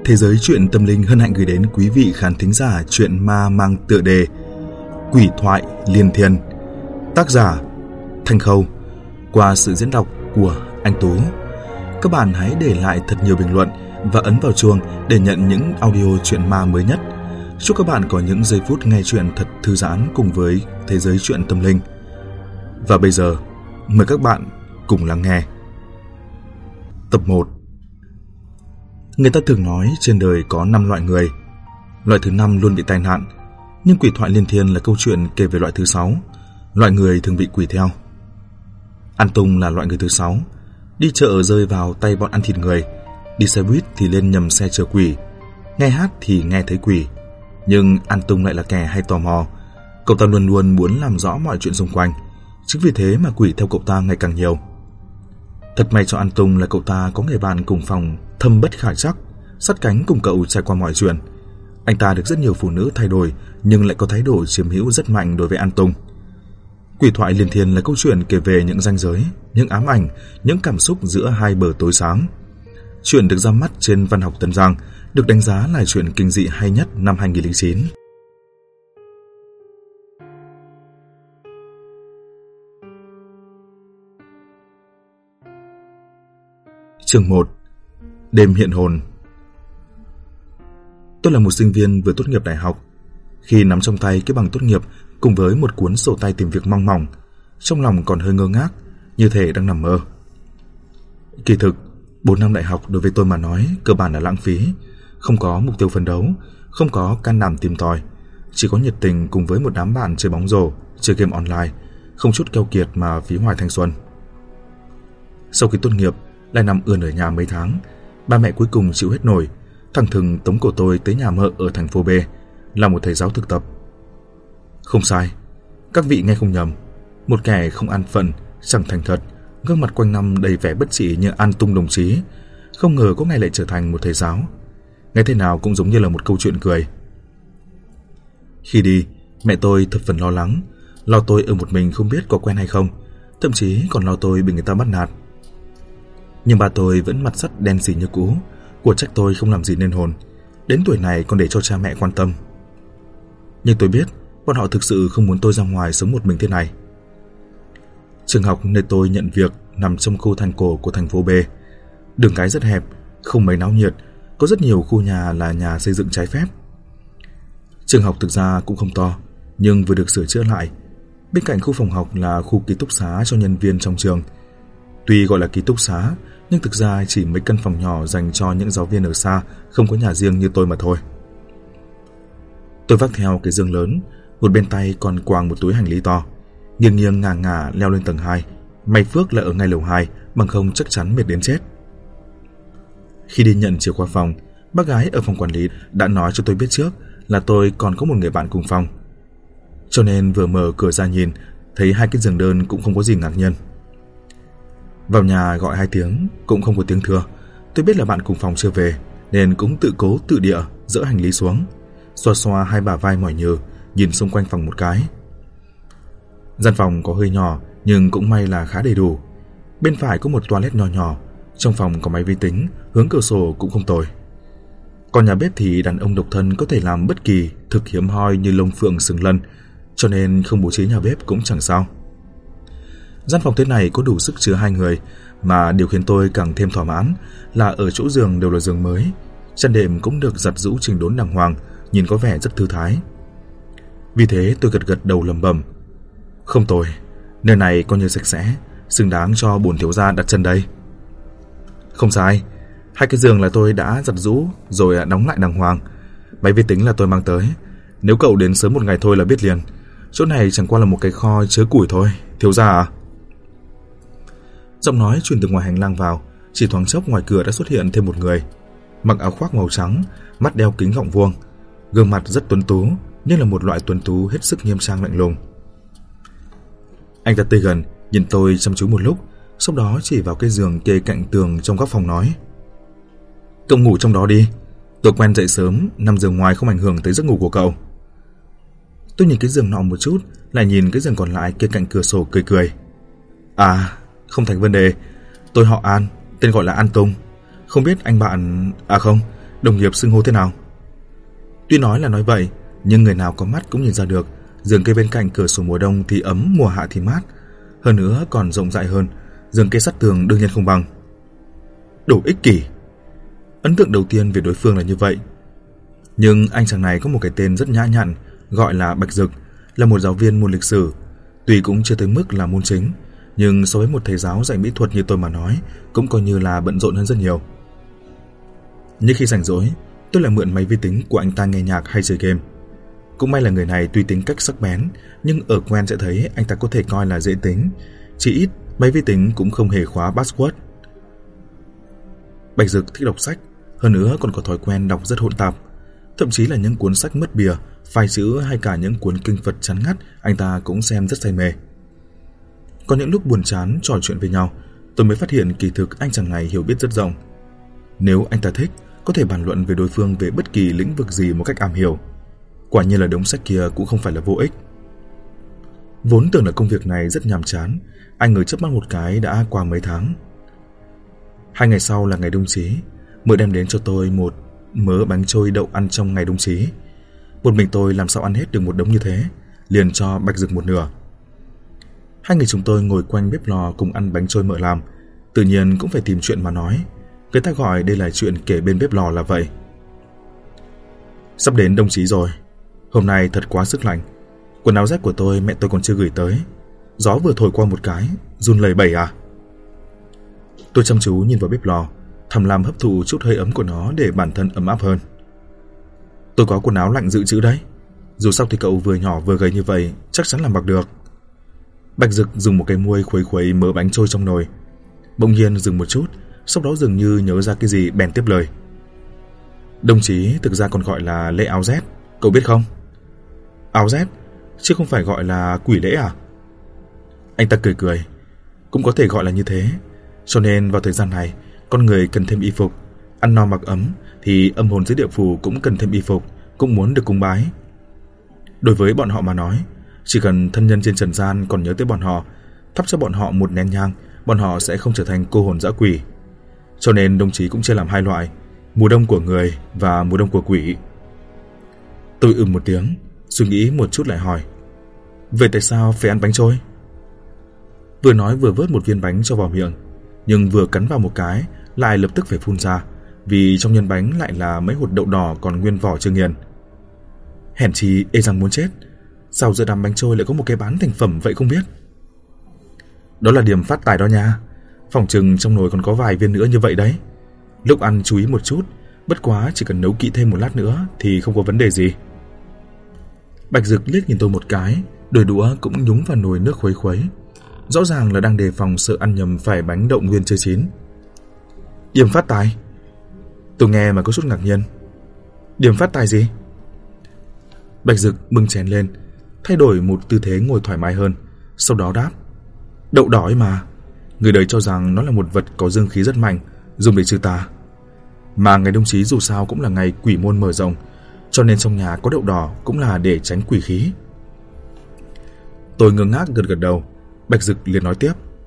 Thế giới truyện tâm linh hân hạnh gửi đến quý vị khán thính giả truyện ma mang tựa đề Quỷ thoại liên thiên, tác giả Thanh Khâu, qua sự diễn đọc của anh Tú. Các bạn hãy để lại thật nhiều bình luận và ấn vào chuông để nhận những audio truyện ma mới nhất. Chúc các bạn có những giây phút nghe truyện thật thư giãn cùng với thế giới truyện tâm linh. Và bây giờ, mời các bạn cùng lắng nghe. Tập 1. Người ta thường nói trên đời có 5 loại người. Loại thứ 5 luôn bị tai nạn, nhưng quỷ thoại liên thiên là câu chuyện kể về loại thứ 6, loại người thường bị quỷ theo. An Tùng là loại người thứ 6, đi chợ rơi vào tay bọn ăn thịt người, đi xe buýt thì lên nhầm xe chở quỷ, nghe hát thì nghe thấy quỷ. Nhưng An Tùng lại là kẻ hay tò mò, cậu ta luôn luôn muốn làm rõ mọi chuyện xung quanh, chính vì thế mà quỷ theo cậu ta ngày càng nhiều. Thật may cho An Tùng là cậu ta có người bạn cùng phòng thâm bất khả trắc, sát cánh cùng cậu trải qua mọi chuyện. Anh ta được rất nhiều phụ nữ thay đổi, nhưng lại có thái độ chiếm hữu rất mạnh đối với An Tùng. Quỷ thoại liên thiên là câu chuyện kể về những ranh giới, những ám ảnh, những cảm xúc giữa hai bờ tối sáng. Chuyện được ra mắt trên Văn học Tân Giang, được đánh giá là chuyện kinh dị hay nhất năm 2009. Chương 1. Đêm hiện hồn. Tôi là một sinh viên vừa tốt nghiệp đại học. Khi nắm trong tay cái bằng tốt nghiệp cùng với một cuốn sổ tay tìm việc mong mỏng, trong lòng còn hơi ngơ ngác, như thể đang nằm mơ. Kỳ thực, 4 năm đại học đối với tôi mà nói cơ bản là lãng phí, không có mục tiêu phấn đấu, không có can đảm tìm tòi, chỉ có nhiệt tình cùng với một đám bạn chơi bóng rổ, chơi game online, không chút keo kiệt mà phí hoài thanh xuân. Sau khi tốt nghiệp, lại nằm ườn ở nhà mấy tháng, ba mẹ cuối cùng chịu hết nổi, thằng thừng tống cổ tôi tới nhà mợ ở thành phố B, là một thầy giáo thực tập. Không sai, các vị nghe không nhầm, một kẻ không an phận, chẳng thành thật, gương mặt quanh năm đầy vẻ bất trị như An Tùng đồng chí, không ngờ có ngày lại trở thành một thầy giáo. Nghe thế nào cũng giống như là một câu chuyện cười. Khi đi, mẹ tôi thập phần lo lắng, lo tôi ở một mình không biết có quen hay không, thậm chí còn lo tôi bị người ta bắt nạt. Nhưng ba tôi vẫn mặt sắt đen xì như cũ, của trách tôi không làm gì nên hồn, đến tuổi này còn để cho cha mẹ quan tâm. Nhưng tôi biết bọn họ thực sự không muốn tôi ra ngoài sống một mình thế này. Trường học nơi tôi nhận việc nằm trong khu thành cổ của thành phố B, đường cái rất hẹp, không mấy náo nhiệt, có rất nhiều khu nhà là nhà xây dựng trái phép. Trường học thực ra cũng không to, nhưng vừa được sửa chữa lại. Bên cạnh khu phòng học là khu ký túc xá cho nhân viên trong trường. Tuy gọi là ký túc xá, nhưng thực ra chỉ mấy căn phòng nhỏ dành cho những giáo viên ở xa, không có nhà riêng như tôi mà thôi. Tôi vác theo cái giường lớn, một bên tay còn quàng một túi hành lý to, nghiêng nghiêng ngả ngả leo lên tầng 2. May phước là ở ngay lầu 2, bằng không chắc chắn mệt đến chết. Khi đi nhận chìa khóa phòng, bác gái ở phòng quản lý đã nói cho tôi biết trước là tôi còn có một người bạn cùng phòng. Cho nên vừa mở cửa ra nhìn, thấy hai cái giường đơn cũng không có gì ngạc nhiên. Vào nhà gọi 2 tiếng cũng không có tiếng thưa. Tôi biết là bạn cùng phòng chưa về, nên cũng tự cố tự địa dỡ hành lý xuống, xoa xoa hai bả vai mỏi nhừ, nhìn xung quanh phòng một cái. Gian phòng có hơi nhỏ, nhưng cũng may là khá đầy đủ. Bên phải có một toilet nhỏ nhỏ, trong phòng có máy vi tính, hướng cửa sổ cũng không tồi. Còn nhà bếp thì đàn ông độc thân có thể làm bất kỳ thực hiếm hoi như lông phượng sừng lân, cho nên không bố trí nhà bếp cũng chẳng sao. Gian phòng thế này có đủ sức chứa 2 người, mà điều khiến tôi càng thêm thỏa mãn là ở chỗ giường đều là giường mới, chăn đệm cũng được giặt giũ chỉnh đốn đàng hoàng, nhìn có vẻ rất thư thái. Vì thế tôi gật gật đầu lẩm bẩm, không tồi, nơi này coi như sạch sẽ, xứng đáng cho bổn thiếu gia đặt chân đây. Không sai, 2 cái giường là tôi đã giặt giũ rồi đóng lại đàng hoàng. Máy vi tính là tôi mang tới, nếu cậu đến sớm một ngày thôi là biết liền. Chỗ này chẳng qua là một cái kho chứa củi thôi, thiếu gia à? Giọng nói truyền từ ngoài hành lang vào, chỉ thoáng chốc ngoài cửa đã xuất hiện thêm một người, mặc áo khoác màu trắng, mắt đeo kính gọng vuông, gương mặt rất tuấn tú, nhưng là một loại tuấn tú hết sức nghiêm trang lạnh lùng. Anh ta tới gần, nhìn tôi chăm chú một lúc, sau đó chỉ vào cái giường kê cạnh tường trong góc phòng nói, cậu ngủ trong đó đi, tôi quen dậy sớm, nằm giường ngoài không ảnh hưởng tới giấc ngủ của cậu. Tôi nhìn cái giường nọ một chút, lại nhìn cái giường còn lại kê cạnh cửa sổ cười cười. À, không thành vấn đề, tôi họ An, tên gọi là An Tùng. Không biết anh bạn... À không, Đồng nghiệp xưng hô thế nào? Tuy nói là nói vậy, nhưng người nào có mắt cũng nhìn ra được, giường cây bên cạnh cửa sổ mùa đông thì ấm, mùa hạ thì mát, hơn nữa còn rộng rãi hơn, giường cây sát tường đương nhiên không bằng. Đồ ích kỷ. Ấn tượng đầu tiên về đối phương là như vậy. Nhưng anh chàng này có một cái tên rất nhã nhặn, gọi là Bạch Dực, là một giáo viên môn lịch sử. Tuy cũng chưa tới mức là môn chính, nhưng so với một thầy giáo dạy mỹ thuật như tôi mà nói, cũng coi như là bận rộn hơn rất nhiều. Nhưng khi rảnh rỗi, tôi lại mượn máy vi tính của anh ta nghe nhạc hay chơi game. Cũng may là người này tuy tính cách sắc bén, nhưng ở quen sẽ thấy anh ta có thể coi là dễ tính. Chỉ ít, máy vi tính cũng không hề khóa password. Bạch Dực thích đọc sách, hơn nữa còn có thói quen đọc rất hỗn tạp. Thậm chí là những cuốn sách mất bìa, phai chữ hay cả những cuốn kinh Phật chán ngắt, anh ta cũng xem rất say mê. Có những lúc buồn chán trò chuyện với nhau, tôi mới phát hiện kỳ thực anh chàng này hiểu biết rất rộng. Nếu anh ta thích, có thể bàn luận về đối phương về bất kỳ lĩnh vực gì một cách am hiểu. Quả nhiên là đống sách kia cũng không phải là vô ích. Vốn tưởng là công việc này rất nhàm chán, anh ngồi chớp mắt một cái đã qua mấy tháng. 2 ngày sau là ngày Đông Chí, Mợ đem đến cho tôi một mớ bánh trôi đậu ăn trong ngày Đông Chí. Một mình tôi làm sao ăn hết được một đống như thế, liền cho Bạch Dực một nửa. 2 người chúng tôi ngồi quanh bếp lò cùng ăn bánh trôi Mợ làm, tự nhiên cũng phải tìm chuyện mà nói. Người ta gọi đây là chuyện kể bên bếp lò là vậy. Sắp đến Đông Chí rồi, hôm nay thật quá sức lạnh. Quần áo rách của tôi mẹ tôi còn chưa gửi tới, gió vừa thổi qua một cái, run lẩy bẩy à. Tôi chăm chú nhìn vào bếp lò, thầm làm hấp thụ chút hơi ấm của nó để bản thân ấm áp hơn. Tôi có quần áo lạnh dự trữ đấy, dù sao thì cậu vừa nhỏ vừa gầy như vậy chắc chắn là mặc được. Bạch Dực dùng một cái muôi khuấy khuấy mớ bánh trôi trong nồi, bỗng nhiên dừng một chút, sau đó dường như nhớ ra cái gì bèn tiếp lời. Đồng chí thực ra còn gọi là lễ áo rét, cậu biết không? Áo rét, chứ không phải gọi là quỷ lễ à? Anh ta cười cười. Cũng có thể gọi là như thế. Cho nên vào thời gian này, con người cần thêm y phục. Ăn no mặc ấm thì âm hồn dưới địa phủ cũng cần thêm y phục, cũng muốn được cúng bái. Đối với bọn họ mà nói, chỉ cần thân nhân trên trần gian còn nhớ tới bọn họ, thắp cho bọn họ một nén nhang, bọn họ sẽ không trở thành cô hồn dã quỷ. Cho nên đồng chí cũng chia làm 2 loại, mùa đông của người và mùa đông của quỷ. Tôi một tiếng, suy nghĩ một chút lại hỏi, vậy tại sao phải ăn bánh trôi? Vừa nói vừa vớt một viên bánh cho vào miệng, nhưng vừa cắn vào một cái lại lập tức phải phun ra, vì trong nhân bánh lại là mấy hột đậu đỏ còn nguyên vỏ chưa nghiền. Hèn chi ê rằng muốn chết, sao giữa đám bánh trôi lại có một cái bán thành phẩm vậy không biết? Đó là điểm phát tài đó nha, phòng chừng trong nồi còn có vài viên nữa như vậy đấy. Lúc ăn chú ý một chút, bất quá chỉ cần nấu kỹ thêm một lát nữa thì không có vấn đề gì. Bạch Dực liếc nhìn tôi một cái, đôi đũa cũng nhúng vào nồi nước khuấy khuấy. Rõ ràng là đang đề phòng sợ ăn nhầm phải bánh đậu nguyên chưa chín. Điểm phát tài? Tôi nghe mà có chút ngạc nhiên. Điểm phát tài gì? Bạch Dực bưng chén lên, thay đổi một tư thế ngồi thoải mái hơn, sau đó đáp, đậu đỏ ấy mà. Người đời cho rằng nó là một vật có dương khí rất mạnh, dùng để trừ tà. Mà ngày Đông Chí dù sao cũng là ngày quỷ môn mở rộng, cho nên trong nhà có đậu đỏ cũng là để tránh quỷ khí. Tôi ngơ ngác gật gật đầu. Bạch Dực liền nói tiếp,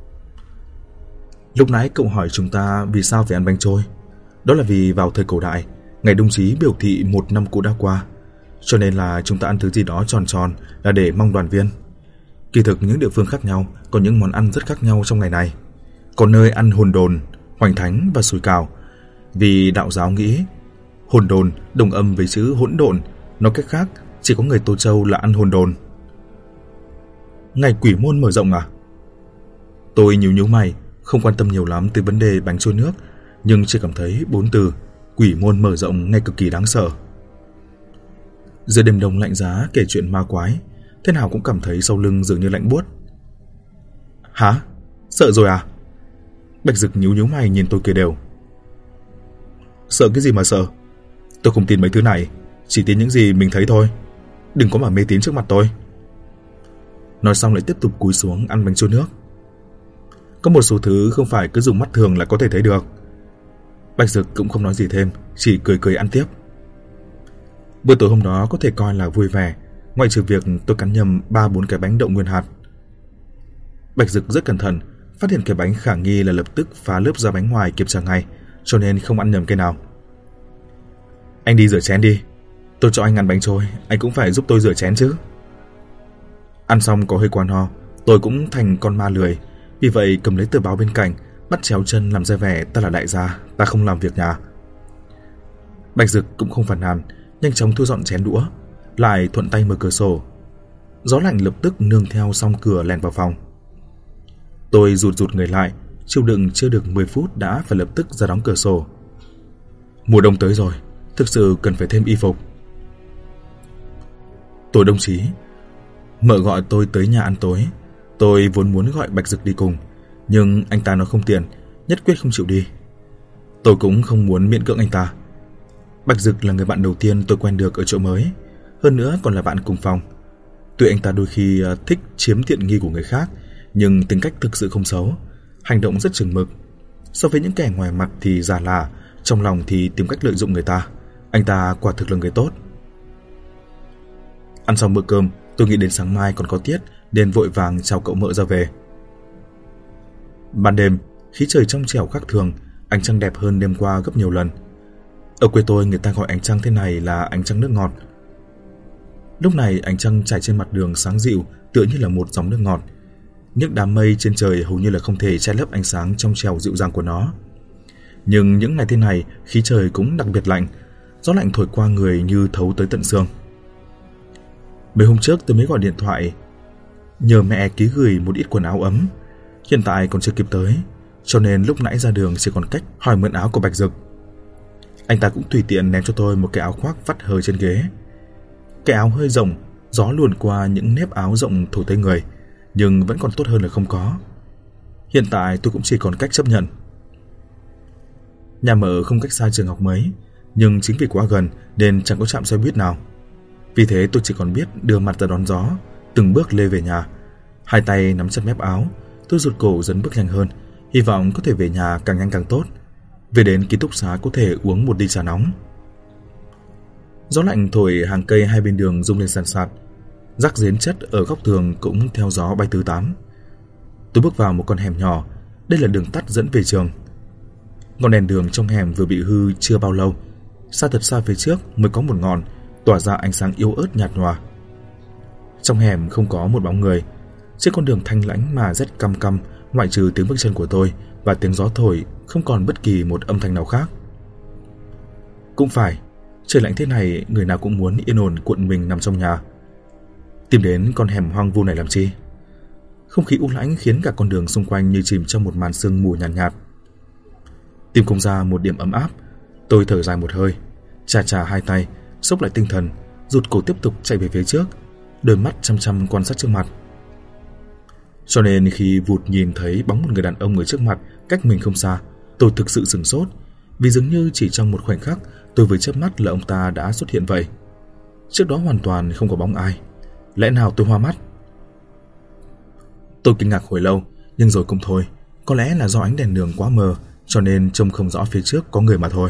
lúc nãy cậu hỏi chúng ta vì sao phải ăn bánh trôi. Đó là vì vào thời cổ đại, ngày Đông Chí biểu thị một năm cũ đã qua, cho nên là chúng ta ăn thứ gì đó tròn tròn là để mong đoàn viên. Kỳ thực những địa phương khác nhau có những món ăn rất khác nhau trong ngày này. Có nơi ăn hồn đồn, hoành thánh và sủi cảo, vì đạo giáo nghĩ hồn đồn đồng âm với chữ hỗn độn, nói cách khác chỉ có người Tô Châu là ăn hồn đồn. Ngày quỷ môn mở rộng à? Tôi nhíu mày, không quan tâm nhiều lắm tới vấn đề bánh trôi nước, nhưng chỉ cảm thấy 4 từ quỷ môn mở rộng nghe cực kỳ đáng sợ. Giữa đêm đông lạnh giá kể chuyện ma quái, thế nào cũng cảm thấy sau lưng dường như lạnh buốt. Hả? Sợ rồi à? Bạch Dực nhíu mày nhìn tôi cười đều. Sợ cái gì mà sợ? Tôi không tin mấy thứ này, chỉ tin những gì mình thấy thôi. Đừng có mà mê tín trước mặt tôi. Nói xong lại tiếp tục cúi xuống ăn bánh trôi nước. Có một số thứ không phải cứ dùng mắt thường là có thể thấy được. Bạch Dực cũng không nói gì thêm, chỉ cười ăn tiếp. Bữa tối hôm đó có thể coi là vui vẻ, ngoại trừ việc tôi cắn nhầm 3-4 cái bánh đậu nguyên hạt. Bạch Dực rất cẩn thận, phát hiện cái bánh khả nghi là lập tức phá lớp da bánh ngoài kiểm tra ngay, cho nên không ăn nhầm cái nào. Anh đi rửa chén đi. Tôi cho anh ăn bánh trôi, anh cũng phải giúp tôi rửa chén chứ. Ăn xong có hơi quá no, tôi cũng thành con ma lười. Vì vậy cầm lấy tờ báo bên cạnh, bắt chéo chân làm ra vẻ ta là đại gia, ta không làm việc nhà. Bạch Dực cũng không phàn nàn, nhanh chóng thu dọn chén đũa, lại thuận tay mở cửa sổ. Gió lạnh lập tức nương theo song cửa lèn vào phòng. Tôi rụt người lại, chịu đựng chưa được 10 phút đã phải lập tức ra đóng cửa sổ. Mùa đông tới rồi, thực sự cần phải thêm y phục. Tôi đồng chí, mợ gọi tôi tới nhà ăn tối. Tôi vốn muốn gọi Bạch Dực đi cùng, nhưng anh ta nói không tiện, nhất quyết không chịu đi. Tôi cũng không muốn miễn cưỡng anh ta. Bạch Dực là người bạn đầu tiên tôi quen được ở chỗ mới, hơn nữa còn là bạn cùng phòng. Tuy anh ta đôi khi thích chiếm tiện nghi của người khác, nhưng tính cách thực sự không xấu, hành động rất chừng mực. So với những kẻ ngoài mặt thì già lả, trong lòng thì tìm cách lợi dụng người ta. Anh ta quả thực là người tốt. Ăn xong bữa cơm, tôi nghĩ đến sáng mai còn có tiết nên vội vàng chào cậu mợ ra về. Ban đêm, khí trời trong trẻo khác thường, ánh trăng đẹp hơn đêm qua gấp nhiều lần. Ở quê tôi người ta gọi ánh trăng thế này là ánh trăng nước ngọt. Lúc này ánh trăng trải trên mặt đường sáng dịu, tựa như là một dòng nước ngọt. Những đám mây trên trời hầu như là không thể che lấp ánh sáng trong trẻo dịu dàng của nó. Nhưng những ngày thế này, khí trời cũng đặc biệt lạnh, gió lạnh thổi qua người như thấu tới tận xương. Mấy hôm trước tôi mới gọi điện thoại nhờ mẹ ký gửi một ít quần áo ấm, hiện tại còn chưa kịp tới, cho nên lúc nãy ra đường chỉ còn cách hỏi mượn áo của Bạch Dực. Anh ta cũng tùy tiện ném cho tôi một cái áo khoác vắt hờ trên ghế. Cái áo hơi rộng, gió luồn qua những nếp áo rộng thổi tới người, nhưng vẫn còn tốt hơn là không có. Hiện tại tôi cũng chỉ còn cách chấp nhận. Nhà mợ không cách xa trường học mấy, nhưng chính vì quá gần nên chẳng có trạm xe buýt nào. Vì thế tôi chỉ còn biết đưa mặt ra đón gió, từng bước lê về nhà. Hai tay nắm chặt mép áo, tôi rụt cổ dấn bước nhanh hơn, hy vọng có thể về nhà càng nhanh càng tốt. Về đến ký túc xá có thể uống một ly trà nóng. Gió lạnh thổi hàng cây hai bên đường rung lên sàn sạt, rác rến chất ở góc tường cũng theo gió bay tứ tán. Tôi bước vào một con hẻm nhỏ, đây là đường tắt dẫn về trường. Ngọn đèn đường trong hẻm vừa bị hư chưa bao lâu, xa thật xa phía trước mới có một ngọn tỏa ra ánh sáng yếu ớt nhạt nhòa. Trong hẻm không có một bóng người, trên con đường thanh lãnh mà rất căm căm, ngoại trừ tiếng bước chân của tôi và tiếng gió thổi, không còn bất kỳ một âm thanh nào khác. Cũng phải, trời lạnh thế này người nào cũng muốn yên ổn cuộn mình nằm trong nhà. Tìm đến con hẻm hoang vu này làm chi? Không khí u lãnh khiến cả con đường xung quanh như chìm trong một màn sương mù nhàn nhạt. Tìm không ra một điểm ấm áp, tôi thở dài một hơi, chà hai tay, xốc lại tinh thần, rụt cổ tiếp tục chạy về phía trước, đôi mắt chăm chăm quan sát trước mặt. Cho nên khi vụt nhìn thấy bóng một người đàn ông ở trước mặt cách mình không xa, tôi thực sự sửng sốt, vì dường như chỉ trong một khoảnh khắc tôi vừa chớp mắt là ông ta đã xuất hiện vậy. Trước đó hoàn toàn không có bóng ai. Lẽ nào tôi hoa mắt? Tôi kinh ngạc hồi lâu, nhưng rồi cũng thôi, có lẽ là do ánh đèn đường quá mờ, cho nên trông không rõ phía trước có người mà thôi.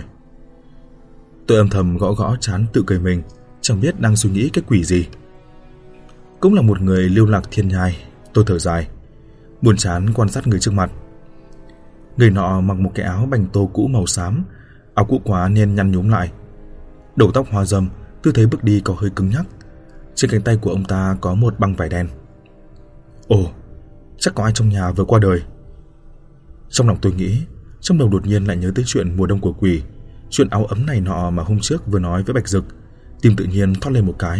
Tôi âm thầm gõ trán tự cười mình, chẳng biết đang suy nghĩ cái quỷ gì. Cũng là một người lưu lạc thiên nhai, tôi thở dài, buồn chán quan sát người trước mặt. Người nọ mặc một cái áo bành tô cũ màu xám, áo cũ quá nên nhăn nhúm lại. Đầu tóc hoa râm, tư thế bước đi có hơi cứng nhắc. Trên cánh tay của ông ta có một băng vải đen. Ồ, chắc có ai trong nhà vừa qua đời. Trong lòng tôi nghĩ, trong đầu đột nhiên lại nhớ tới chuyện mùa đông của quỷ, chuyện áo ấm này nọ mà hôm trước vừa nói với Bạch Dực, tim tự nhiên thoát lên một cái.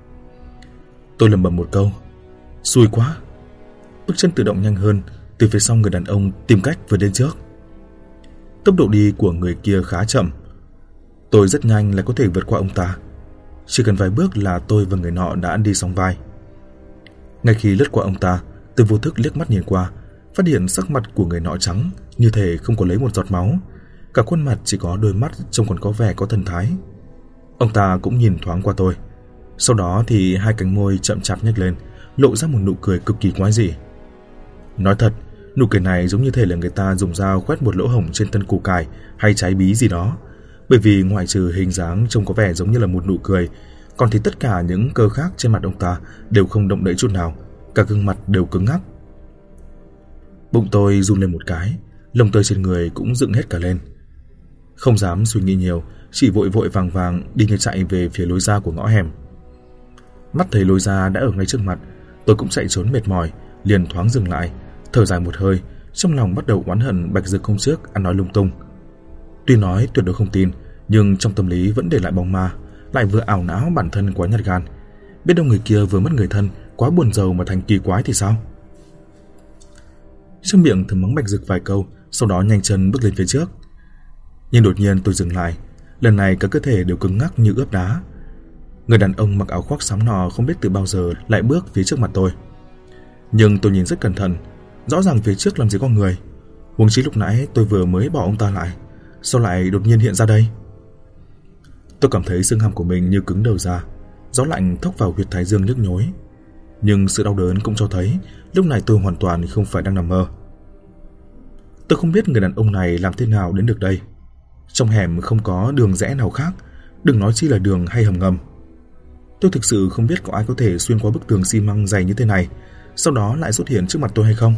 Tôi lẩm bẩm một câu, xui quá. Bước chân tự động nhanh hơn, từ phía sau người đàn ông tìm cách vượt lên trước. Tốc độ đi của người kia khá chậm, tôi rất nhanh là có thể vượt qua ông ta. Chỉ cần vài bước là tôi và người nọ đã đi sóng vai. Ngay khi lướt qua ông ta, tôi vô thức liếc mắt nhìn qua, phát hiện sắc mặt của người nọ trắng, như thể không có lấy một giọt máu. Cả khuôn mặt chỉ có đôi mắt trông còn có vẻ có thần thái. Ông ta cũng nhìn thoáng qua tôi, sau đó thì hai cánh môi chậm chạp nhếch lên, lộ ra một nụ cười cực kỳ quái dị. Nói thật, nụ cười này giống như thể là người ta dùng dao khoét một lỗ hổng trên thân củ cải hay trái bí gì đó, bởi vì ngoại trừ hình dáng trông có vẻ giống như là một nụ cười, còn thì tất cả những cơ khác trên mặt ông ta đều không động đậy chút nào, cả gương mặt đều cứng ngắc. Bụng tôi run lên một cái, lông tơ trên người cũng dựng hết cả lên. Không dám suy nghĩ nhiều, chỉ vội vội vàng vàng đi như chạy về phía lối ra của ngõ hẻm. Mắt thấy lối ra đã ở ngay trước mặt, tôi cũng chạy trốn mệt mỏi, liền thoáng dừng lại, thở dài một hơi, trong lòng bắt đầu oán hận Bạch Dực hôm trước ăn nói lung tung. Tuy nói tuyệt đối không tin, nhưng trong tâm lý vẫn để lại bóng ma, lại vừa ảo não bản thân quá nhát gan. Biết đâu người kia vừa mất người thân, quá buồn rầu mà thành kỳ quái thì sao? Trong miệng thầm mắng Bạch Dực vài câu, sau đó nhanh chân bước lên phía trước. Nhưng đột nhiên tôi dừng lại, lần này cả cơ thể đều cứng ngắc như ướp đá. Người đàn ông mặc áo khoác xám nọ không biết từ bao giờ lại bước phía trước mặt tôi. Nhưng tôi nhìn rất cẩn thận, rõ ràng phía trước làm gì có người. Huống chí lúc nãy tôi vừa mới bỏ ông ta lại, sao lại đột nhiên hiện ra đây? Tôi cảm thấy xương hàm của mình như cứng đờ ra, gió lạnh thốc vào huyệt thái dương nhức nhối. Nhưng sự đau đớn cũng cho thấy lúc này tôi hoàn toàn không phải đang nằm mơ. Tôi không biết người đàn ông này làm thế nào đến được đây. Trong hẻm không có đường rẽ nào khác, đừng nói chi là đường hay hầm ngầm. Tôi thực sự không biết có ai có thể xuyên qua bức tường xi măng dày như thế này, sau đó lại xuất hiện trước mặt tôi hay không.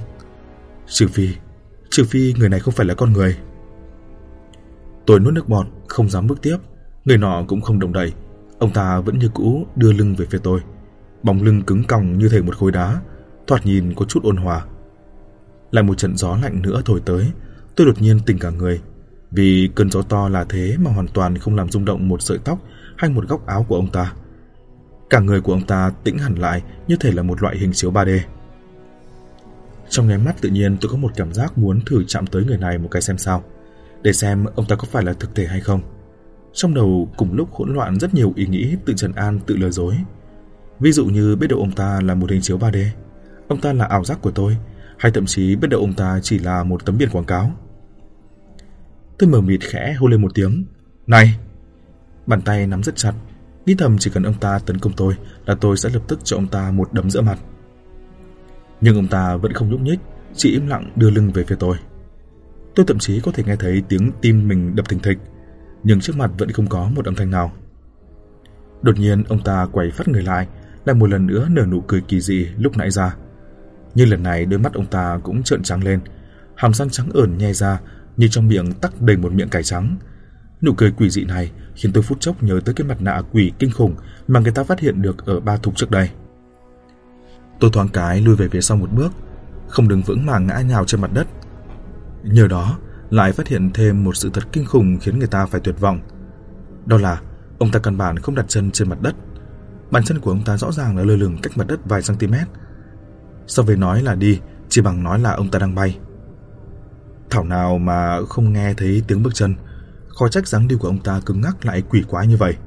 Trừ phi người này không phải là con người. Tôi nuốt nước bọt, không dám bước tiếp. Người nọ cũng không động đậy, ông ta vẫn như cũ đưa lưng về phía tôi, bóng lưng cứng còng như thể một khối đá, thoạt nhìn có chút ôn hòa. Lại một trận gió lạnh nữa thổi tới, tôi đột nhiên tỉnh cả người, vì cơn gió to là thế mà hoàn toàn không làm rung động một sợi tóc hay một góc áo của ông ta. Cả người của ông ta tĩnh hẳn lại như thể là một loại hình chiếu 3D. Trong nháy mắt tự nhiên tôi có một cảm giác muốn thử chạm tới người này một cái xem sao, để xem ông ta có phải là thực thể hay không. Trong đầu cùng lúc hỗn loạn rất nhiều ý nghĩ tự trấn an tự lừa dối. Ví dụ như biết đâu ông ta là một hình chiếu 3D, ông ta là ảo giác của tôi, hay thậm chí biết đâu ông ta chỉ là một tấm biển quảng cáo. Tôi mờ mịt khẽ hô lên một tiếng, "Này!" Bàn tay nắm rất chặt, nghĩ thầm chỉ cần ông ta tấn công tôi là tôi sẽ lập tức cho ông ta một đấm giữa mặt. Nhưng ông ta vẫn không nhúc nhích, chỉ im lặng đưa lưng về phía tôi. Tôi thậm chí có thể nghe thấy tiếng tim mình đập thình thịch, nhưng trước mặt vẫn không có một âm thanh nào. Đột nhiên ông ta quay phát người lại, lại một lần nữa nở nụ cười kỳ dị lúc nãy ra. Nhưng lần này đôi mắt ông ta cũng trợn trắng lên, hàm răng trắng ởn nhe ra, như trong miệng tắc đầy một miệng cải trắng. Nụ cười quỷ dị này khiến tôi phút chốc nhớ tới cái mặt nạ quỷ kinh khủng mà người ta phát hiện được ở Ba Thục trước đây. Tôi thoáng cái lùi về phía sau một bước, không đứng vững mà ngã nhào trên mặt đất. Nhờ đó lại phát hiện thêm một sự thật kinh khủng khiến người ta phải tuyệt vọng. Đó là ông ta căn bản không đặt chân trên mặt đất. Bàn chân của ông ta rõ ràng là lơ lửng cách mặt đất vài cm. So với nói là đi, chỉ bằng nói là ông ta đang bay. Thảo nào mà không nghe thấy tiếng bước chân, khó trách dáng đi của ông ta cứng ngắc lại quỷ quái như vậy.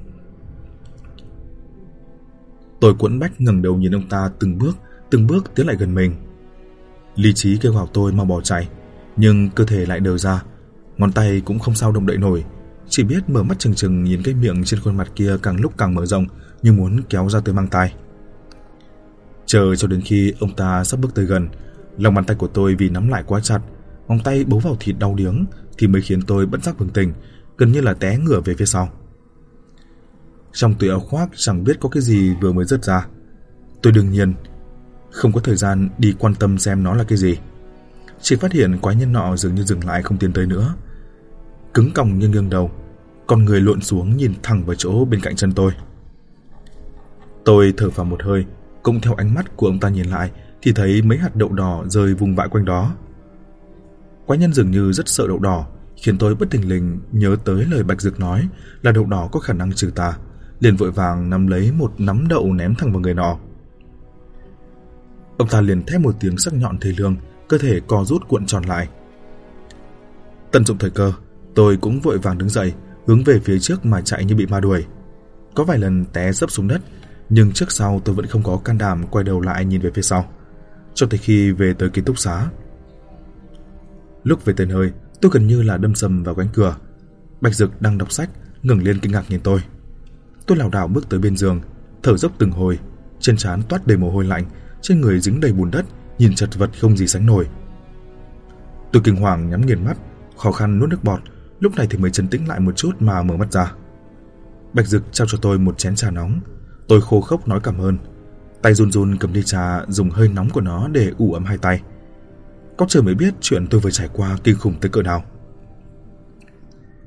Tôi quẫn bách ngẩng đầu nhìn ông ta từng bước tiến lại gần mình. Lý trí kêu gọi tôi mau bỏ chạy, nhưng cơ thể lại đờ ra, ngón tay cũng không sao động đậy nổi, chỉ biết mở mắt trừng trừng nhìn cái miệng trên khuôn mặt kia càng lúc càng mở rộng, như muốn kéo ra tới mang tai. Chờ cho đến khi ông ta sắp bước tới gần, lòng bàn tay của tôi vì nắm lại quá chặt, ngón tay bấu vào thịt đau điếng, thì mới khiến tôi bất giác bừng tỉnh, gần như là té ngửa về phía sau. Trong túi áo khoác chẳng biết có cái gì vừa mới rớt ra. Tôi đương nhiên không có thời gian đi quan tâm xem nó là cái gì, chỉ phát hiện quái nhân nọ dường như dừng lại không tiến tới nữa, cứng còng nghiêng đầu, con người lộn xuống nhìn thẳng vào chỗ bên cạnh chân tôi. Tôi thở phào một hơi, cũng theo ánh mắt của ông ta nhìn lại thì thấy mấy hạt đậu đỏ rơi vùng vãi quanh đó. Quái nhân dường như rất sợ đậu đỏ, khiến tôi bất thình lình nhớ tới lời Bạch Dực nói là đậu đỏ có khả năng trừ tà, liền vội vàng nắm lấy một nắm đậu ném thẳng vào người nọ. Ông ta liền thét một tiếng sắc nhọn thê lương, cơ thể co rút cuộn tròn lại. Tận dụng thời cơ, tôi cũng vội vàng đứng dậy, hướng về phía trước mà chạy như bị ma đuổi. Có vài lần té sấp xuống đất, nhưng trước sau tôi vẫn không có can đảm quay đầu lại nhìn về phía sau, cho tới khi về tới ký túc xá. Lúc về tới nơi, tôi gần như là đâm sầm vào cánh cửa. Bạch Dực đang đọc sách, ngẩng lên kinh ngạc nhìn tôi. Tôi lảo đảo bước tới bên giường, thở dốc từng hồi, trên trán toát đầy mồ hôi lạnh, trên người dính đầy bùn đất, nhìn chật vật không gì sánh nổi. Tôi kinh hoàng nhắm nghiền mắt, khó khăn nuốt nước bọt, lúc này thì mới trấn tĩnh lại một chút mà mở mắt ra. Bạch Dực trao cho tôi một chén trà nóng, tôi khô khốc nói cảm ơn, tay run run cầm ly trà, dùng hơi nóng của nó để ủ ấm hai tay. Có trời mới biết chuyện tôi vừa trải qua kinh khủng tới cỡ nào.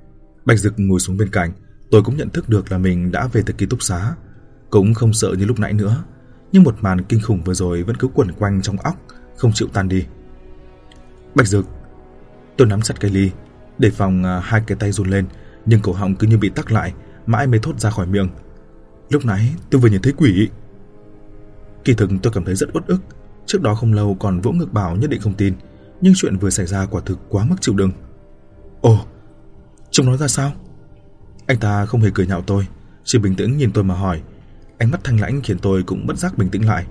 Bạch Dực ngồi xuống bên cạnh, tôi cũng nhận thức được là mình đã về từ ký túc xá, cũng không sợ như lúc nãy nữa, nhưng một màn kinh khủng vừa rồi vẫn cứ quẩn quanh trong óc, không chịu tan đi. Bạch Dực. Tôi nắm chặt cái ly, để phòng hai cái tay run lên, nhưng cổ họng cứ như bị tắc lại, mãi mới thốt ra khỏi miệng. Lúc nãy tôi vừa nhìn thấy quỷ. Kỳ thực tôi cảm thấy rất uất ức. Trước đó không lâu còn vỗ ngực bảo nhất định không tin, nhưng chuyện vừa xảy ra quả thực quá mức chịu đựng. Ồ, trông nó ra sao? Anh ta không hề cười nhạo tôi, chỉ bình tĩnh nhìn tôi mà hỏi. Ánh mắt thanh lãnh khiến tôi cũng bất giác bình tĩnh lại.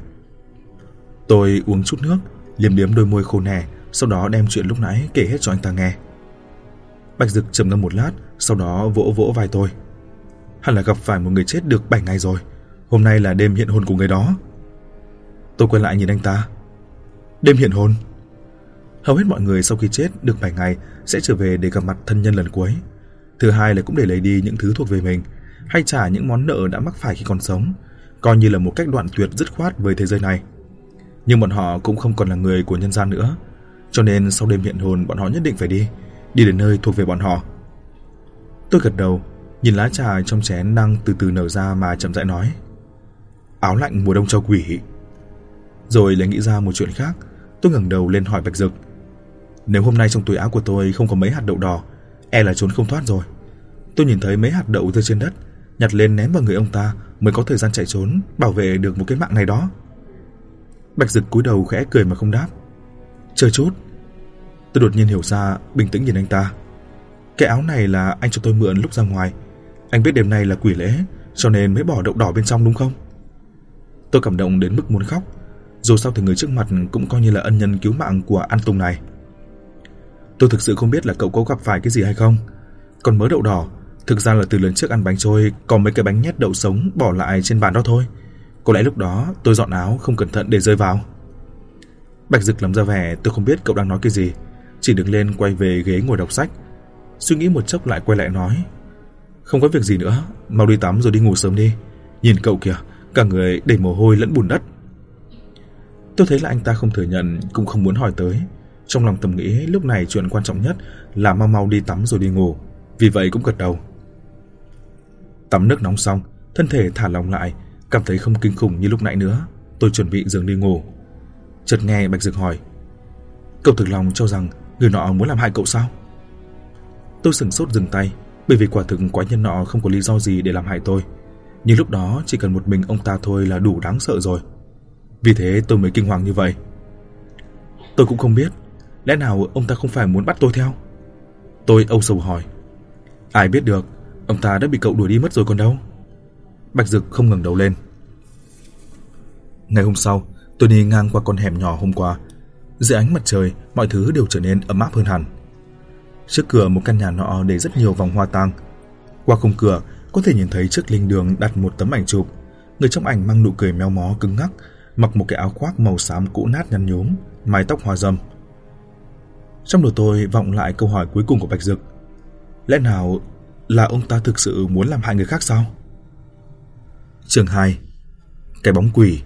Tôi uống chút nước, liếm liếm đôi môi khô nẻ, sau đó đem chuyện lúc nãy kể hết cho anh ta nghe. Bạch Dực trầm ngâm một lát, sau đó vỗ vỗ vai tôi. Hẳn là gặp phải một người chết được 7 ngày rồi. Hôm nay là đêm hiện hồn của người đó. Tôi quay lại nhìn anh ta. Đêm hiện hồn? Hầu hết mọi người sau khi chết được 7 ngày sẽ trở về để gặp mặt thân nhân lần cuối. Thứ hai là cũng để lấy đi những thứ thuộc về mình, hay trả những món nợ đã mắc phải khi còn sống, coi như là một cách đoạn tuyệt dứt khoát với thế giới này. Nhưng bọn họ cũng không còn là người của nhân gian nữa, cho nên sau đêm hiện hồn bọn họ nhất định phải đi đến nơi thuộc về bọn họ. Tôi gật đầu, nhìn lá trà trong chén đang từ từ nở ra mà chậm rãi nói. Áo lạnh mùa đông cho quỷ. Rồi lại nghĩ ra một chuyện khác, tôi ngẩng đầu lên hỏi Bạch Dực. Nếu hôm nay trong túi áo của tôi không có mấy hạt đậu đỏ, e là trốn không thoát rồi. Tôi nhìn thấy mấy hạt đậu rơi trên đất, nhặt lên ném vào người ông ta mới có thời gian chạy trốn, bảo vệ được một cái mạng này đó. Bạch Dực cúi đầu khẽ cười mà không đáp. Chờ chút. Tôi đột nhiên hiểu ra, bình tĩnh nhìn anh ta. Cái áo này là anh cho tôi mượn lúc ra ngoài. Anh biết đêm nay là quỷ lễ, cho nên mới bỏ đậu đỏ bên trong đúng không? Tôi cảm động đến mức muốn khóc. Dù sao thì người trước mặt cũng coi như là ân nhân cứu mạng của An Tùng này. Tôi thực sự không biết là cậu có gặp phải cái gì hay không. Còn mớ đậu đỏ, thực ra là từ lần trước ăn bánh trôi còn mấy cái bánh nhét đậu sống bỏ lại trên bàn đó thôi. Có lẽ lúc đó tôi dọn áo không cẩn thận để rơi vào. Bạch Dực làm ra vẻ tôi không biết cậu đang nói cái gì, chỉ đứng lên quay về ghế ngồi đọc sách. Suy nghĩ một chốc lại quay lại nói. Không có việc gì nữa, mau đi tắm rồi đi ngủ sớm đi. Nhìn cậu kìa, cả người đầy mồ hôi lẫn bùn đất. Tôi thấy là anh ta không thừa nhận, cũng không muốn hỏi tới. Trong lòng thầm nghĩ lúc này chuyện quan trọng nhất là mau mau đi tắm rồi đi ngủ, vì vậy cũng gật đầu. Tắm nước nóng xong, thân thể thả lỏng lại, cảm thấy không kinh khủng như lúc nãy nữa. Tôi chuẩn bị giường đi ngủ. Chợt nghe Bạch Dực hỏi. Cậu thực lòng cho rằng người nọ muốn làm hại cậu sao? Tôi sửng sốt dừng tay, bởi vì quả thực quái nhân nọ không có lý do gì để làm hại tôi. Nhưng lúc đó chỉ cần một mình ông ta thôi là đủ đáng sợ rồi. Vì thế tôi mới kinh hoàng như vậy. Tôi cũng không biết, lẽ nào ông ta không phải muốn bắt tôi theo? Tôi âu sầu hỏi. Ai biết được, ông ta đã bị cậu đuổi đi mất rồi còn đâu. Bạch Dực không ngẩng đầu lên. Ngày hôm sau, tôi đi ngang qua con hẻm nhỏ hôm qua. Dưới ánh mặt trời, mọi thứ đều trở nên ấm áp hơn hẳn. Trước cửa một căn nhà nọ để rất nhiều vòng hoa tang. Qua khung cửa, có thể nhìn thấy trước linh đường đặt một tấm ảnh chụp. Người trong ảnh mang nụ cười méo mó cứng ngắc, mặc một cái áo khoác màu xám cũ nát nhăn nhúm, mái tóc hoa râm. Trong đầu tôi vọng lại câu hỏi cuối cùng của Bạch Dực. Lẽ nào là ông ta thực sự muốn làm hại người khác sao? Chương 2. Cái bóng quỷ.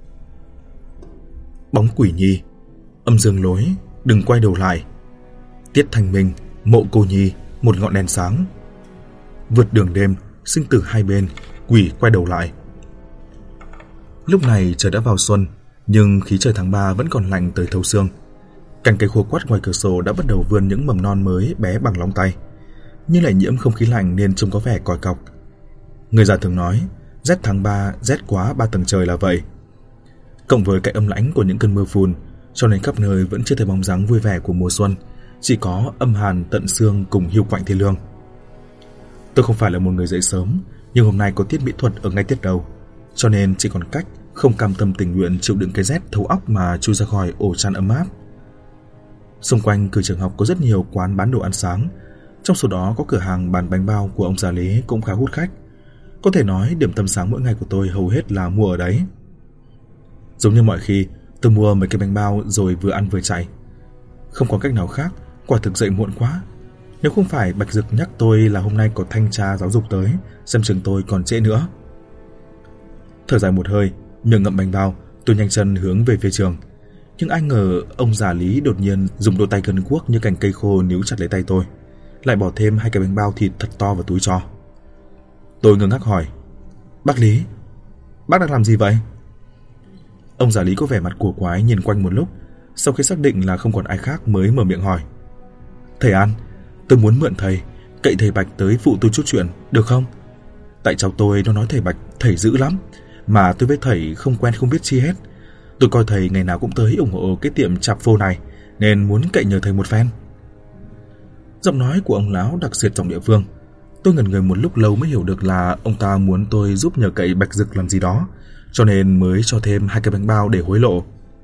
Bóng quỷ nhi, âm dương lối, đừng quay đầu lại. Tiết Thanh Minh, mộ cô nhi, một ngọn đèn sáng. Vượt đường đêm, sinh tử hai bên, quỷ quay đầu lại. Lúc này trời đã vào xuân, nhưng khí trời tháng 3 vẫn còn lạnh tới thấu xương. Cành cây khô quắt ngoài cửa sổ đã bắt đầu vươn những mầm non mới bé bằng lòng tay, nhưng lại nhiễm không khí lạnh nên trông có vẻ còi cọc. Người già thường nói, rét tháng 3 rét quá 3 tầng trời là vậy. Cộng với cái âm lãnh của những cơn mưa phùn, cho nên khắp nơi vẫn chưa thấy bóng dáng vui vẻ của mùa xuân, chỉ có âm hàn tận xương cùng hiu quạnh thê lương. Tôi không phải là một người dậy sớm, nhưng hôm nay có tiết mỹ thuật ở ngay tiết đầu, cho nên chỉ còn cách không cam tâm tình nguyện chịu đựng cái rét thấu óc mà chui ra khỏi ổ chăn ấm áp. Xung quanh cửa trường học có rất nhiều quán bán đồ ăn sáng, trong số đó có cửa hàng bán bánh bao của ông già Lý cũng khá hút khách. Có thể nói điểm tâm sáng mỗi ngày của tôi hầu hết là mua ở đấy. Giống như mọi khi, tôi mua mấy cái bánh bao rồi vừa ăn vừa chạy. Không có cách nào khác, quả thực dậy muộn quá. Nếu không phải Bạch Dực nhắc tôi là hôm nay có thanh tra giáo dục tới, xem chừng tôi còn trễ nữa. Thở dài một hơi, miệng ngậm bánh bao, tôi nhanh chân hướng về phía trường. Nhưng ai ngờ ông già Lý đột nhiên dùng đôi tay gân guốc như cành cây khô níu chặt lấy tay tôi. lại bỏ thêm 2 cái bánh bao thịt thật to vào túi cho. Tôi ngơ ngác hỏi: Bác Lý, bác đang làm gì vậy? Ông già Lý có vẻ mặt cổ quái nhìn quanh một lúc, sau khi xác định là không còn ai khác mới mở miệng hỏi: Thầy An, tôi muốn mượn thầy, cậy thầy Bạch tới phụ tôi chút chuyện, được không? Tại cháu tôi nó nói thầy Bạch thầy dữ lắm, mà tôi với thầy không quen không biết chi hết. Tôi coi thầy ngày nào cũng tới ủng hộ cái tiệm chạp phô này, nên muốn cậy nhờ thầy một phen. Giọng nói của ông lão đặc sệt giọng địa phương. Tôi ngẩn người một lúc lâu mới hiểu được là ông ta muốn tôi giúp nhờ cậy Bạch Dực làm gì đó, cho nên mới cho thêm 2 cái bánh bao để hối lộ.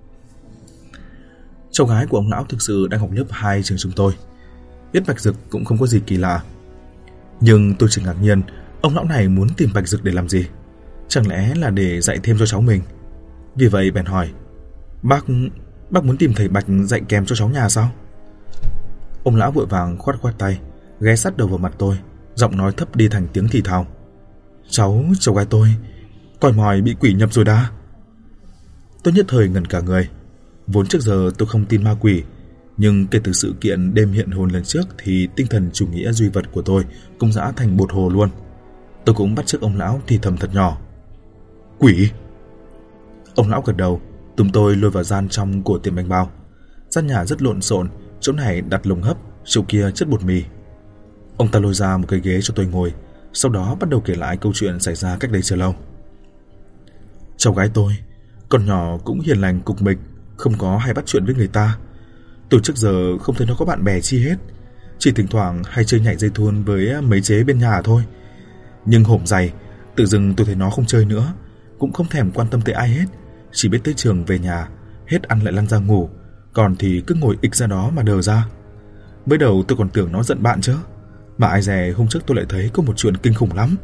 Cháu gái của ông lão thực sự đang học lớp 2 trường chúng tôi. Biết Bạch Dực cũng không có gì kỳ lạ. Nhưng tôi chỉ ngạc nhiên, ông lão này muốn tìm Bạch Dực để làm gì? Chẳng lẽ là để dạy thêm cho cháu mình? Vì vậy bèn hỏi: Bác muốn tìm thầy Bạch dạy kèm cho cháu nhà sao? Ông lão vội vàng khoát khoát tay, ghé sát đầu vào mặt tôi, giọng nói thấp đi thành tiếng thì thào: Cháu gái tôi, coi mòi bị quỷ nhập rồi đã. Tôi nhất thời ngẩn cả người. Vốn trước giờ tôi không tin ma quỷ, nhưng kể từ sự kiện đêm hiện hồn lần trước thì tinh thần chủ nghĩa duy vật của tôi cũng dã thành bột hồ luôn. Tôi cũng bắt chước ông lão thì thầm thật nhỏ: Quỷ? Ông lão gật đầu, túm tôi lôi vào gian trong của tiệm bánh bao. Gian nhà rất lộn xộn, chỗ này đặt lồng hấp, chỗ kia chất bột mì. Ông ta lôi ra một cái ghế cho tôi ngồi, sau đó bắt đầu kể lại câu chuyện xảy ra cách đây chưa lâu. Cháu gái tôi, con nhỏ cũng hiền lành cục mịch, không có hay bắt chuyện với người ta. Từ trước giờ không thấy nó có bạn bè chi hết, chỉ thỉnh thoảng hay chơi nhảy dây thun với mấy chế bên nhà thôi. Nhưng hổm dày, tự dưng tôi thấy nó không chơi nữa, cũng không thèm quan tâm tới ai hết, chỉ biết tới trường về nhà, hết ăn lại lăn ra ngủ, còn thì cứ ngồi ịch ra đó mà đờ ra. Mới đầu tôi còn tưởng nó giận bạn chứ, mà ai dè hôm trước tôi lại thấy có một chuyện kinh khủng lắm.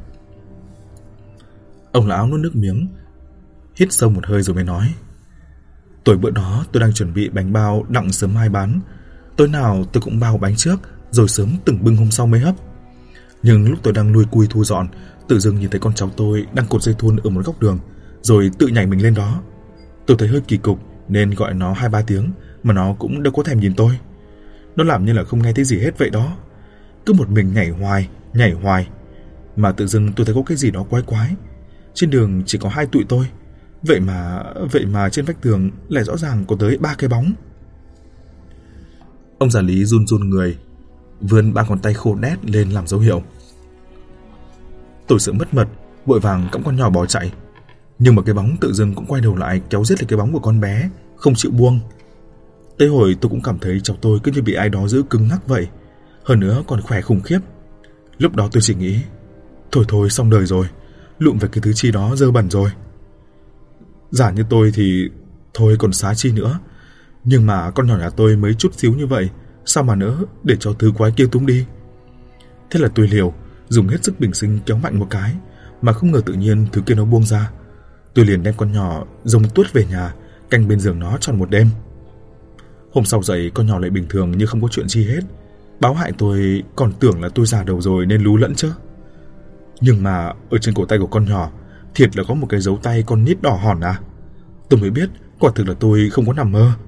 Ông lão nuốt nước miếng, hít sâu một hơi rồi mới nói: Tối bữa đó tôi đang chuẩn bị bánh bao đặng sớm mai bán. Tối nào tôi cũng bao bánh trước, rồi sớm từng bưng hôm sau mới hấp. Nhưng lúc tôi đang lui cui thu dọn, tự dưng nhìn thấy con cháu tôi đang cột dây thun ở một góc đường, rồi tự nhảy mình lên đó. Tôi thấy hơi kỳ cục nên gọi nó 2-3 tiếng, mà nó cũng đâu có thèm nhìn tôi. Nó làm như là không nghe thấy gì hết vậy đó, cứ một mình nhảy hoài. Mà tự dưng tôi thấy có cái gì đó quái quái. Trên đường chỉ có 2 tụi tôi, vậy mà trên vách tường lại rõ ràng có tới 3 cái bóng. Ông già Lý run run người, vươn 3 ngón tay khô đét lên làm dấu hiệu. Tôi sợ mất mật, vội vàng cõng con nhỏ bỏ chạy. Nhưng mà cái bóng tự dưng cũng quay đầu lại kéo giết lấy cái bóng của con bé, không chịu buông. Tới hồi tôi cũng cảm thấy cháu tôi cứ như bị ai đó giữ cứng ngắc vậy, hơn nữa còn khỏe khủng khiếp. Lúc đó tôi chỉ nghĩ, thôi xong đời rồi, lụm về cái thứ chi đó dơ bẩn rồi. Giả như tôi thì thôi còn xá chi nữa, nhưng mà con nhỏ nhà tôi mới chút xíu như vậy, sao mà nỡ để cho thứ quái kia túm đi. Thế là tôi liều, dùng hết sức bình sinh kéo mạnh một cái, mà không ngờ tự nhiên thứ kia nó buông ra. Tôi liền đem con nhỏ rông tuốt về nhà, canh bên giường nó tròn một đêm. Hôm sau dậy con nhỏ lại bình thường như không có chuyện chi hết. Báo hại tôi còn tưởng là tôi già đầu rồi nên lú lẫn chứ. Nhưng mà ở trên cổ tay của con nhỏ thiệt là có một cái dấu tay con nít đỏ hòn à. Tôi mới biết quả thực là tôi không có nằm mơ.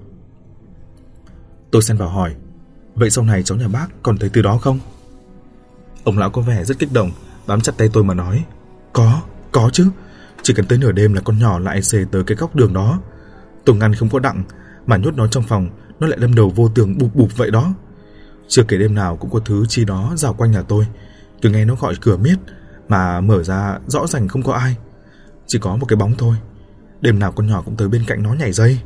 Tôi xen vào hỏi: Vậy sau này cháu nhà bác còn thấy từ đó không? Ông lão có vẻ rất kích động, bám chặt tay tôi mà nói: Có chứ. Chỉ cần tới nửa đêm là con nhỏ lại xề tới cái góc đường đó. Tôi ngăn không có đặng, mà nhốt nó trong phòng, nó lại đâm đầu vô tường bụp bụp vậy đó. Chưa kể đêm nào cũng có thứ chi đó rào quanh nhà tôi, cứ nghe nó gọi cửa miết, mà mở ra rõ ràng không có ai, chỉ có một cái bóng thôi. Đêm nào con nhỏ cũng tới bên cạnh nó nhảy dây.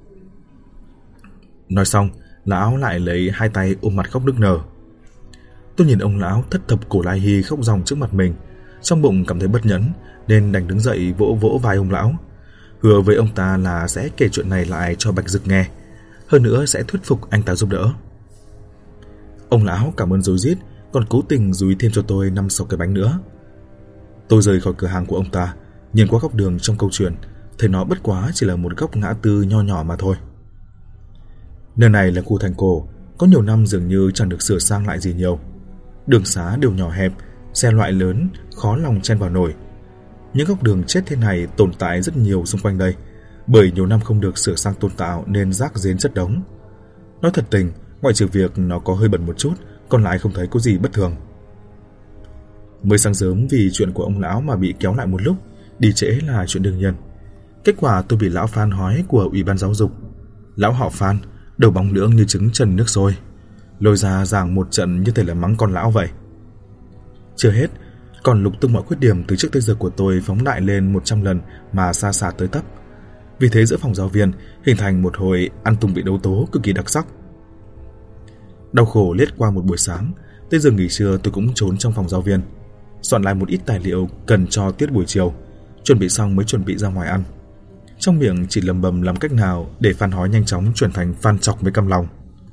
Nói xong, lão lại lấy 2 tay ôm mặt khóc nức nở. Tôi nhìn ông lão thất thập cổ lai hy khóc ròng trước mặt mình, trong bụng cảm thấy bất nhẫn nên đành đứng dậy vỗ vỗ vai ông lão, hứa với ông ta là sẽ kể chuyện này lại cho Bạch Dực nghe, hơn nữa sẽ thuyết phục anh ta giúp đỡ. Ông lão cảm ơn rối rít, còn cố tình dúi thêm cho tôi 5-6 cái bánh nữa. Tôi rời khỏi cửa hàng của ông ta, nhìn qua góc đường trong câu chuyện, thấy nó bất quá chỉ là một góc ngã tư nho nhỏ mà thôi. Nơi này là khu thành cổ, có nhiều năm dường như chẳng được sửa sang lại gì nhiều. Đường xá đều nhỏ hẹp, xe loại lớn khó lòng chen vào nổi. Những góc đường chết thế này tồn tại rất nhiều xung quanh đây, bởi nhiều năm không được sửa sang tôn tạo nên rác rến chất đống. Nói thật tình, ngoại trừ việc nó có hơi bẩn một chút, còn lại không thấy có gì bất thường. Mới sáng sớm vì chuyện của ông lão mà bị kéo lại một lúc, đi trễ là chuyện đương nhiên. Kết quả tôi bị lão Phan hói của Ủy ban giáo dục. Lão họ Phan, đầu bóng lưỡng như trứng trần nước sôi, lôi ra giảng một trận như thể là mắng con lão vậy. Chưa hết, còn lục tung mọi khuyết điểm từ trước tới giờ của tôi phóng đại lên 100 lần mà xa xả tới tấp. Vì thế giữa phòng giáo viên hình thành một hồi ăn tung bị đấu tố cực kỳ đặc sắc. Đau khổ lết qua một buổi sáng, tới giờ nghỉ trưa tôi cũng trốn trong phòng giáo viên, soạn lại một ít tài liệu cần cho tiết buổi chiều, chuẩn bị xong mới chuẩn bị ra ngoài ăn. Trong miệng chỉ lầm bầm làm cách nào để Phan hói nhanh chóng chuyển thành Phan chọc mới căm lòng.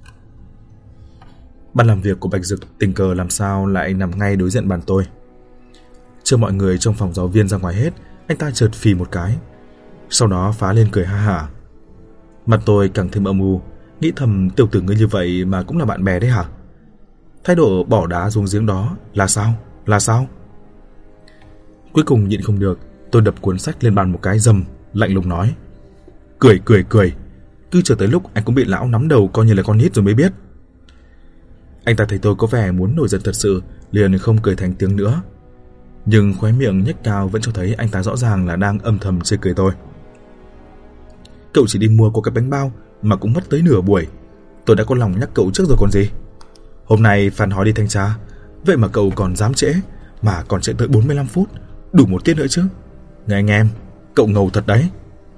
Bàn làm việc của Bạch Dực tình cờ làm sao lại nằm ngay đối diện bàn tôi. Chờ mọi người trong phòng giáo viên ra ngoài hết, anh ta chợt phì một cái, sau đó phá lên cười ha hả. Mặt tôi càng thêm âm u, nghĩ thầm tiểu tử ngươi như vậy mà cũng là bạn bè đấy hả? Thái độ bỏ đá xuống giếng đó là sao? Là sao? Cuối cùng nhịn không được, tôi đập cuốn sách lên bàn một cái dầm, lạnh lùng nói: Cười, cứ chờ tới lúc anh cũng bị lão nắm đầu coi như là con nít rồi mới biết. Anh ta thấy tôi có vẻ muốn nổi giận thật sự, liền không cười thành tiếng nữa. Nhưng khóe miệng nhếch cao vẫn cho thấy anh ta rõ ràng là đang âm thầm chê cười tôi. Cậu chỉ đi mua cái bánh bao mà cũng mất tới nửa buổi. Tôi đã có lòng nhắc cậu trước rồi còn gì. Hôm nay Phan hói đi thanh tra, vậy mà cậu còn dám trễ, mà còn trễ tới 45 phút, đủ một tiết nữa chứ. Nghe anh em, cậu ngầu thật đấy.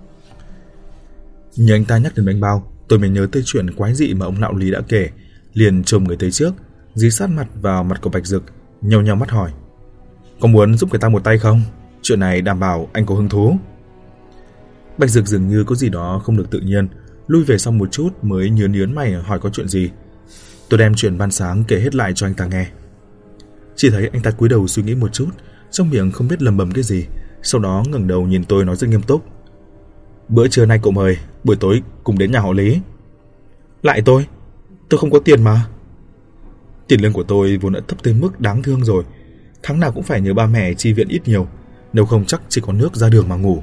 Nhờ anh ta nhắc đến bánh bao, tôi mới nhớ tới chuyện quái dị mà ông lão Lý đã kể, liền chồm người tới trước, dí sát mặt vào mặt của Bạch Dực, nheo nheo mắt hỏi: Có muốn giúp người ta một tay không? Chuyện này đảm bảo anh có hứng thú. Bạch Dực dường như có gì đó không được tự nhiên, lui về sau một chút mới nhớn mày hỏi có chuyện gì. Tôi đem chuyện ban sáng kể hết lại cho anh ta nghe. Chỉ thấy anh ta cúi đầu suy nghĩ một chút, trong miệng không biết lầm bầm cái gì, sau đó ngẩng đầu nhìn tôi nói rất nghiêm túc: Bữa trưa nay cậu mời, buổi tối cùng đến nhà họ Lý. Lại tôi không có tiền mà. Tiền lương của tôi vốn đã thấp tới mức đáng thương rồi, tháng nào cũng phải nhờ ba mẹ chi viện ít nhiều, nếu không chắc chỉ có nước ra đường mà ngủ.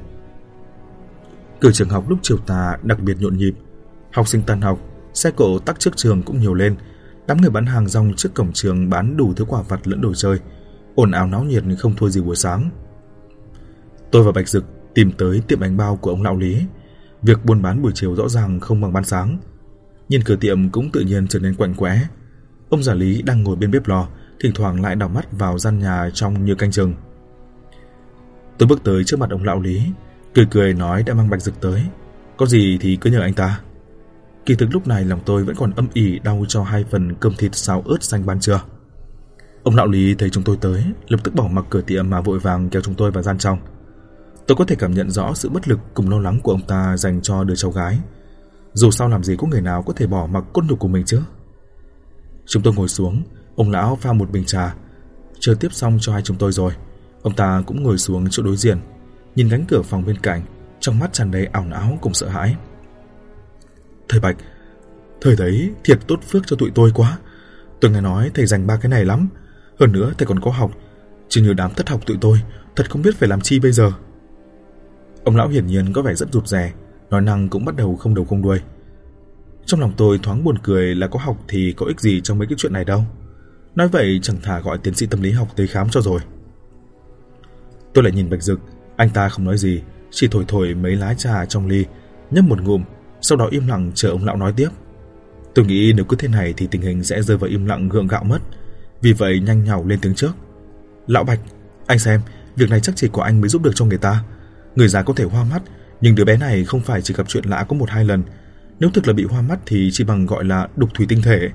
Cửa trường học lúc chiều tà đặc biệt nhộn nhịp, học sinh tan học, xe cộ tắc trước trường cũng nhiều lên, đám người bán hàng rong trước cổng trường bán đủ thứ quả vặt lẫn đồ chơi, ồn ào náo nhiệt không thua gì buổi sáng. Tôi và Bạch Dực tìm tới tiệm bánh bao của ông lão Lý. Việc buôn bán buổi chiều rõ ràng không bằng ban sáng. Nhìn cửa tiệm cũng tự nhiên trở nên quạnh quẽ. Ông già Lý đang ngồi bên bếp lò, thỉnh thoảng lại đảo mắt vào gian nhà trong như canh chừng. Tôi bước tới trước mặt ông lão Lý, cười nói đã mang Bạch Dực tới, có gì thì cứ nhờ anh ta. Kỳ thực lúc này lòng tôi vẫn còn âm ỉ đau cho 2 phần cơm thịt xào ớt xanh ban trưa. Ông lão Lý thấy chúng tôi tới, lập tức bỏ mặc cửa tiệm mà vội vàng kéo chúng tôi vào gian trong. Tôi có thể cảm nhận rõ sự bất lực cùng lo lắng của ông ta dành cho đứa cháu gái. Dù sao làm gì có người nào có thể bỏ mặc cốt nhục của mình chứ. Chúng tôi ngồi xuống, ông lão pha một bình trà, chờ tiếp xong cho hai chúng tôi rồi. Ông ta cũng ngồi xuống chỗ đối diện, nhìn cánh cửa phòng bên cạnh, trong mắt tràn đầy ảo não cùng sợ hãi. Thầy Bạch, thầy đấy thiệt tốt phước cho tụi tôi quá. Tôi nghe nói thầy dành 3 cái này lắm, hơn nữa thầy còn có học, chứ như đám thất học tụi tôi thật không biết phải làm chi bây giờ. Ông lão hiển nhiên có vẻ rất rụt rè, nói năng cũng bắt đầu không đầu không đuôi. Trong lòng tôi thoáng buồn cười là có học thì có ích gì trong mấy cái chuyện này đâu. Nói vậy chẳng thà gọi tiến sĩ tâm lý học tới khám cho rồi. Tôi lại nhìn Bạch Dực, anh ta không nói gì, chỉ thổi mấy lá trà trong ly, nhấp một ngụm, sau đó im lặng chờ ông lão nói tiếp. Tôi nghĩ nếu cứ thế này thì tình hình sẽ rơi vào im lặng gượng gạo mất, vì vậy nhanh nhảu lên tiếng trước. Lão Bạch, anh xem, việc này chắc chỉ có anh mới giúp được cho người ta. Người già có thể hoa mắt, nhưng đứa bé này không phải chỉ gặp chuyện lạ có 1-2 lần. Nếu thực là bị hoa mắt thì chỉ bằng gọi là đục thủy tinh thể.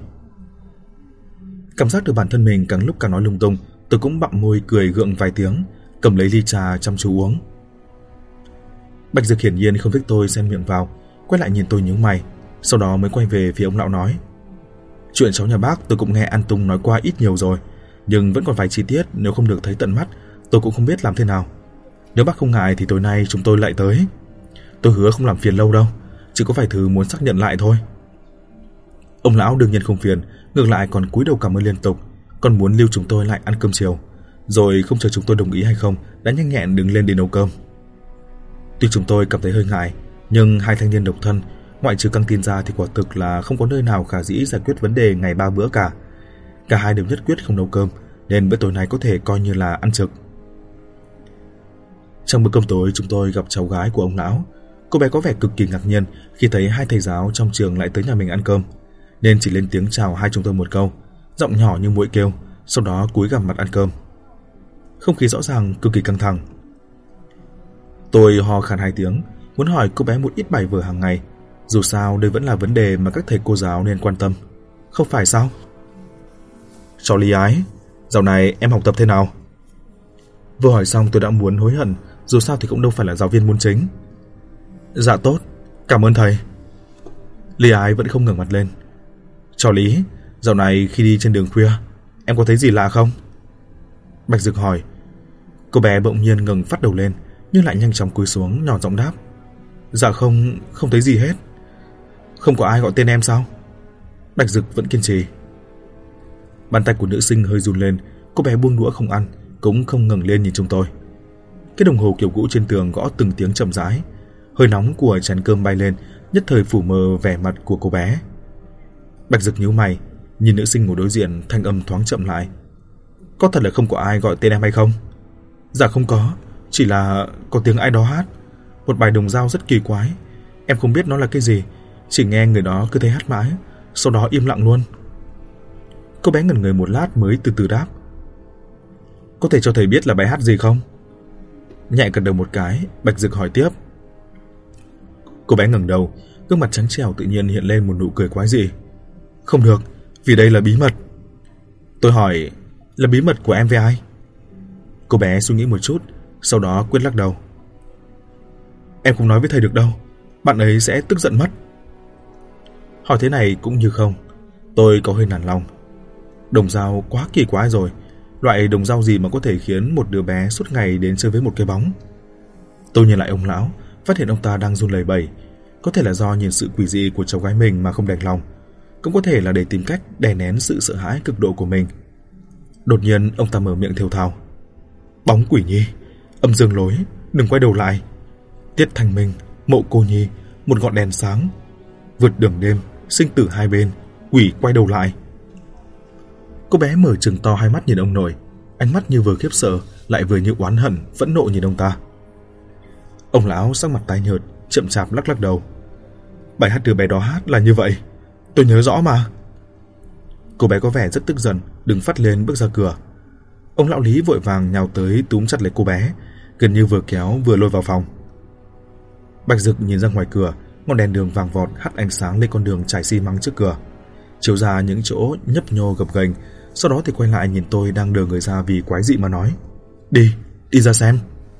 Cảm giác được bản thân mình càng lúc càng nói lung tung, tôi cũng bặm môi cười gượng vài tiếng, cầm lấy ly trà chăm chú uống. Bạch Dực hiển nhiên không thích tôi xen miệng vào, quay lại nhìn tôi nhướng mày, sau đó mới quay về phía ông lão nói: Chuyện cháu nhà bác tôi cũng nghe An Tung nói qua ít nhiều rồi, nhưng vẫn còn vài chi tiết nếu không được thấy tận mắt tôi cũng không biết làm thế nào. Nếu bác không ngại thì tối nay chúng tôi lại tới. Tôi hứa không làm phiền lâu đâu, chỉ có vài thứ muốn xác nhận lại thôi. Ông lão đương nhiên không phiền, ngược lại còn cúi đầu cảm ơn liên tục, còn muốn lưu chúng tôi lại ăn cơm chiều, rồi không chờ chúng tôi đồng ý hay không đã nhanh nhẹn đứng lên để nấu cơm. Tuy chúng tôi cảm thấy hơi ngại, nhưng hai thanh niên độc thân, ngoại trừ căng tin ra thì quả thực là không có nơi nào khả dĩ giải quyết vấn đề ngày 3 bữa cả. Cả hai đều nhất quyết không nấu cơm, nên bữa tối nay có thể coi như là ăn trực. Trong bữa cơm tối, chúng tôi gặp cháu gái của ông lão. Cô bé có vẻ cực kỳ ngạc nhiên khi thấy hai thầy giáo trong trường lại tới nhà mình ăn cơm, nên chỉ lên tiếng chào hai chúng tôi một câu, giọng nhỏ như muỗi kêu, sau đó cúi gằm mặt ăn cơm. Không khí rõ ràng cực kỳ căng thẳng. Tôi ho khan 2 tiếng, muốn hỏi cô bé một ít bài vở hàng ngày. Dù sao đây vẫn là vấn đề mà các thầy cô giáo nên quan tâm, không phải sao? Cháu Lý Ái, dạo này em học tập thế nào? Vừa hỏi xong tôi đã muốn hối hận, dù sao thì cũng đâu phải là giáo viên môn chính. Dạ tốt, cảm ơn thầy. Lý Ái vẫn không ngẩng mặt lên. Cháu Lý, dạo này khi đi trên đường khuya, em có thấy gì lạ không? Bạch Dực hỏi. Cô bé bỗng nhiên ngẩng phát đầu lên, nhưng lại nhanh chóng cúi xuống nhỏ giọng đáp. Dạ không thấy gì hết. Không có ai gọi tên em sao? Bạch Dực vẫn kiên trì. Bàn tay của nữ sinh hơi run lên, cô bé buông đũa không ăn, cũng không ngẩng lên nhìn chúng tôi. Cái đồng hồ kiểu cũ trên tường gõ từng tiếng chậm rãi, hơi nóng của chén cơm bay lên, nhất thời phủ mờ vẻ mặt của cô bé. Bạch Dực nhíu mày, nhìn nữ sinh ngồi đối diện, thanh âm thoáng chậm lại. Có thật là không có ai gọi tên em hay không? Dạ không có, chỉ là có tiếng ai đó hát một bài đồng dao rất kỳ quái. Em không biết nó là cái gì, chỉ nghe người đó cứ thế hát mãi, sau đó im lặng luôn. Cô bé ngẩn người một lát mới từ từ đáp. Có thể cho thầy biết là bài hát gì không? Nhẹ gật đầu một cái, Bạch Dực hỏi tiếp. Cô bé ngẩng đầu, gương mặt trắng trẻo tự nhiên hiện lên một nụ cười quái dị. Không được, vì đây là bí mật. Tôi hỏi, là bí mật của em với ai? Cô bé suy nghĩ một chút, sau đó quyết lắc đầu. Em không nói với thầy được đâu, bạn ấy sẽ tức giận mất. Hỏi thế này cũng như không, tôi có hơi nản lòng. Đồng dao quá kỳ quái rồi, loại đồng dao gì mà có thể khiến một đứa bé suốt ngày đến chơi với một cái bóng. Tôi nhìn lại ông lão, phát hiện ông ta đang run lẩy bẩy, có thể là do nhìn sự quỷ dị của cháu gái mình mà không đành lòng, cũng có thể là để tìm cách đè nén sự sợ hãi cực độ của mình. Đột nhiên ông ta mở miệng thều thào. Bóng quỷ nhi, âm dương lối, đừng quay đầu lại. Tiết Thanh Minh, mộ cô nhi, một ngọn đèn sáng. Vượt đường đêm, sinh tử hai bên, quỷ quay đầu lại. Cô bé mở trừng to hai mắt nhìn ông nội, ánh mắt như vừa khiếp sợ lại vừa như oán hận, phẫn nộ nhìn ông ta. Ông lão sắc mặt tái nhợt, chậm chạp lắc đầu. Bài hát đứa bé đó hát là như vậy, tôi nhớ rõ mà. Cô bé có vẻ rất tức giận, đứng phát lên bước ra cửa. Ông lão Lý vội vàng nhào tới túm chặt lấy cô bé, gần như vừa kéo vừa lôi vào phòng. Bạch Dực nhìn ra ngoài cửa, ngọn đèn đường vàng vọt hắt ánh sáng lên con đường trải xi măng trước cửa, chiếu ra những chỗ nhấp nhô gập ghềnh. Sau đó thì quay lại nhìn tôi đang đờ người ra vì quái dị mà nói. Đi ra xem.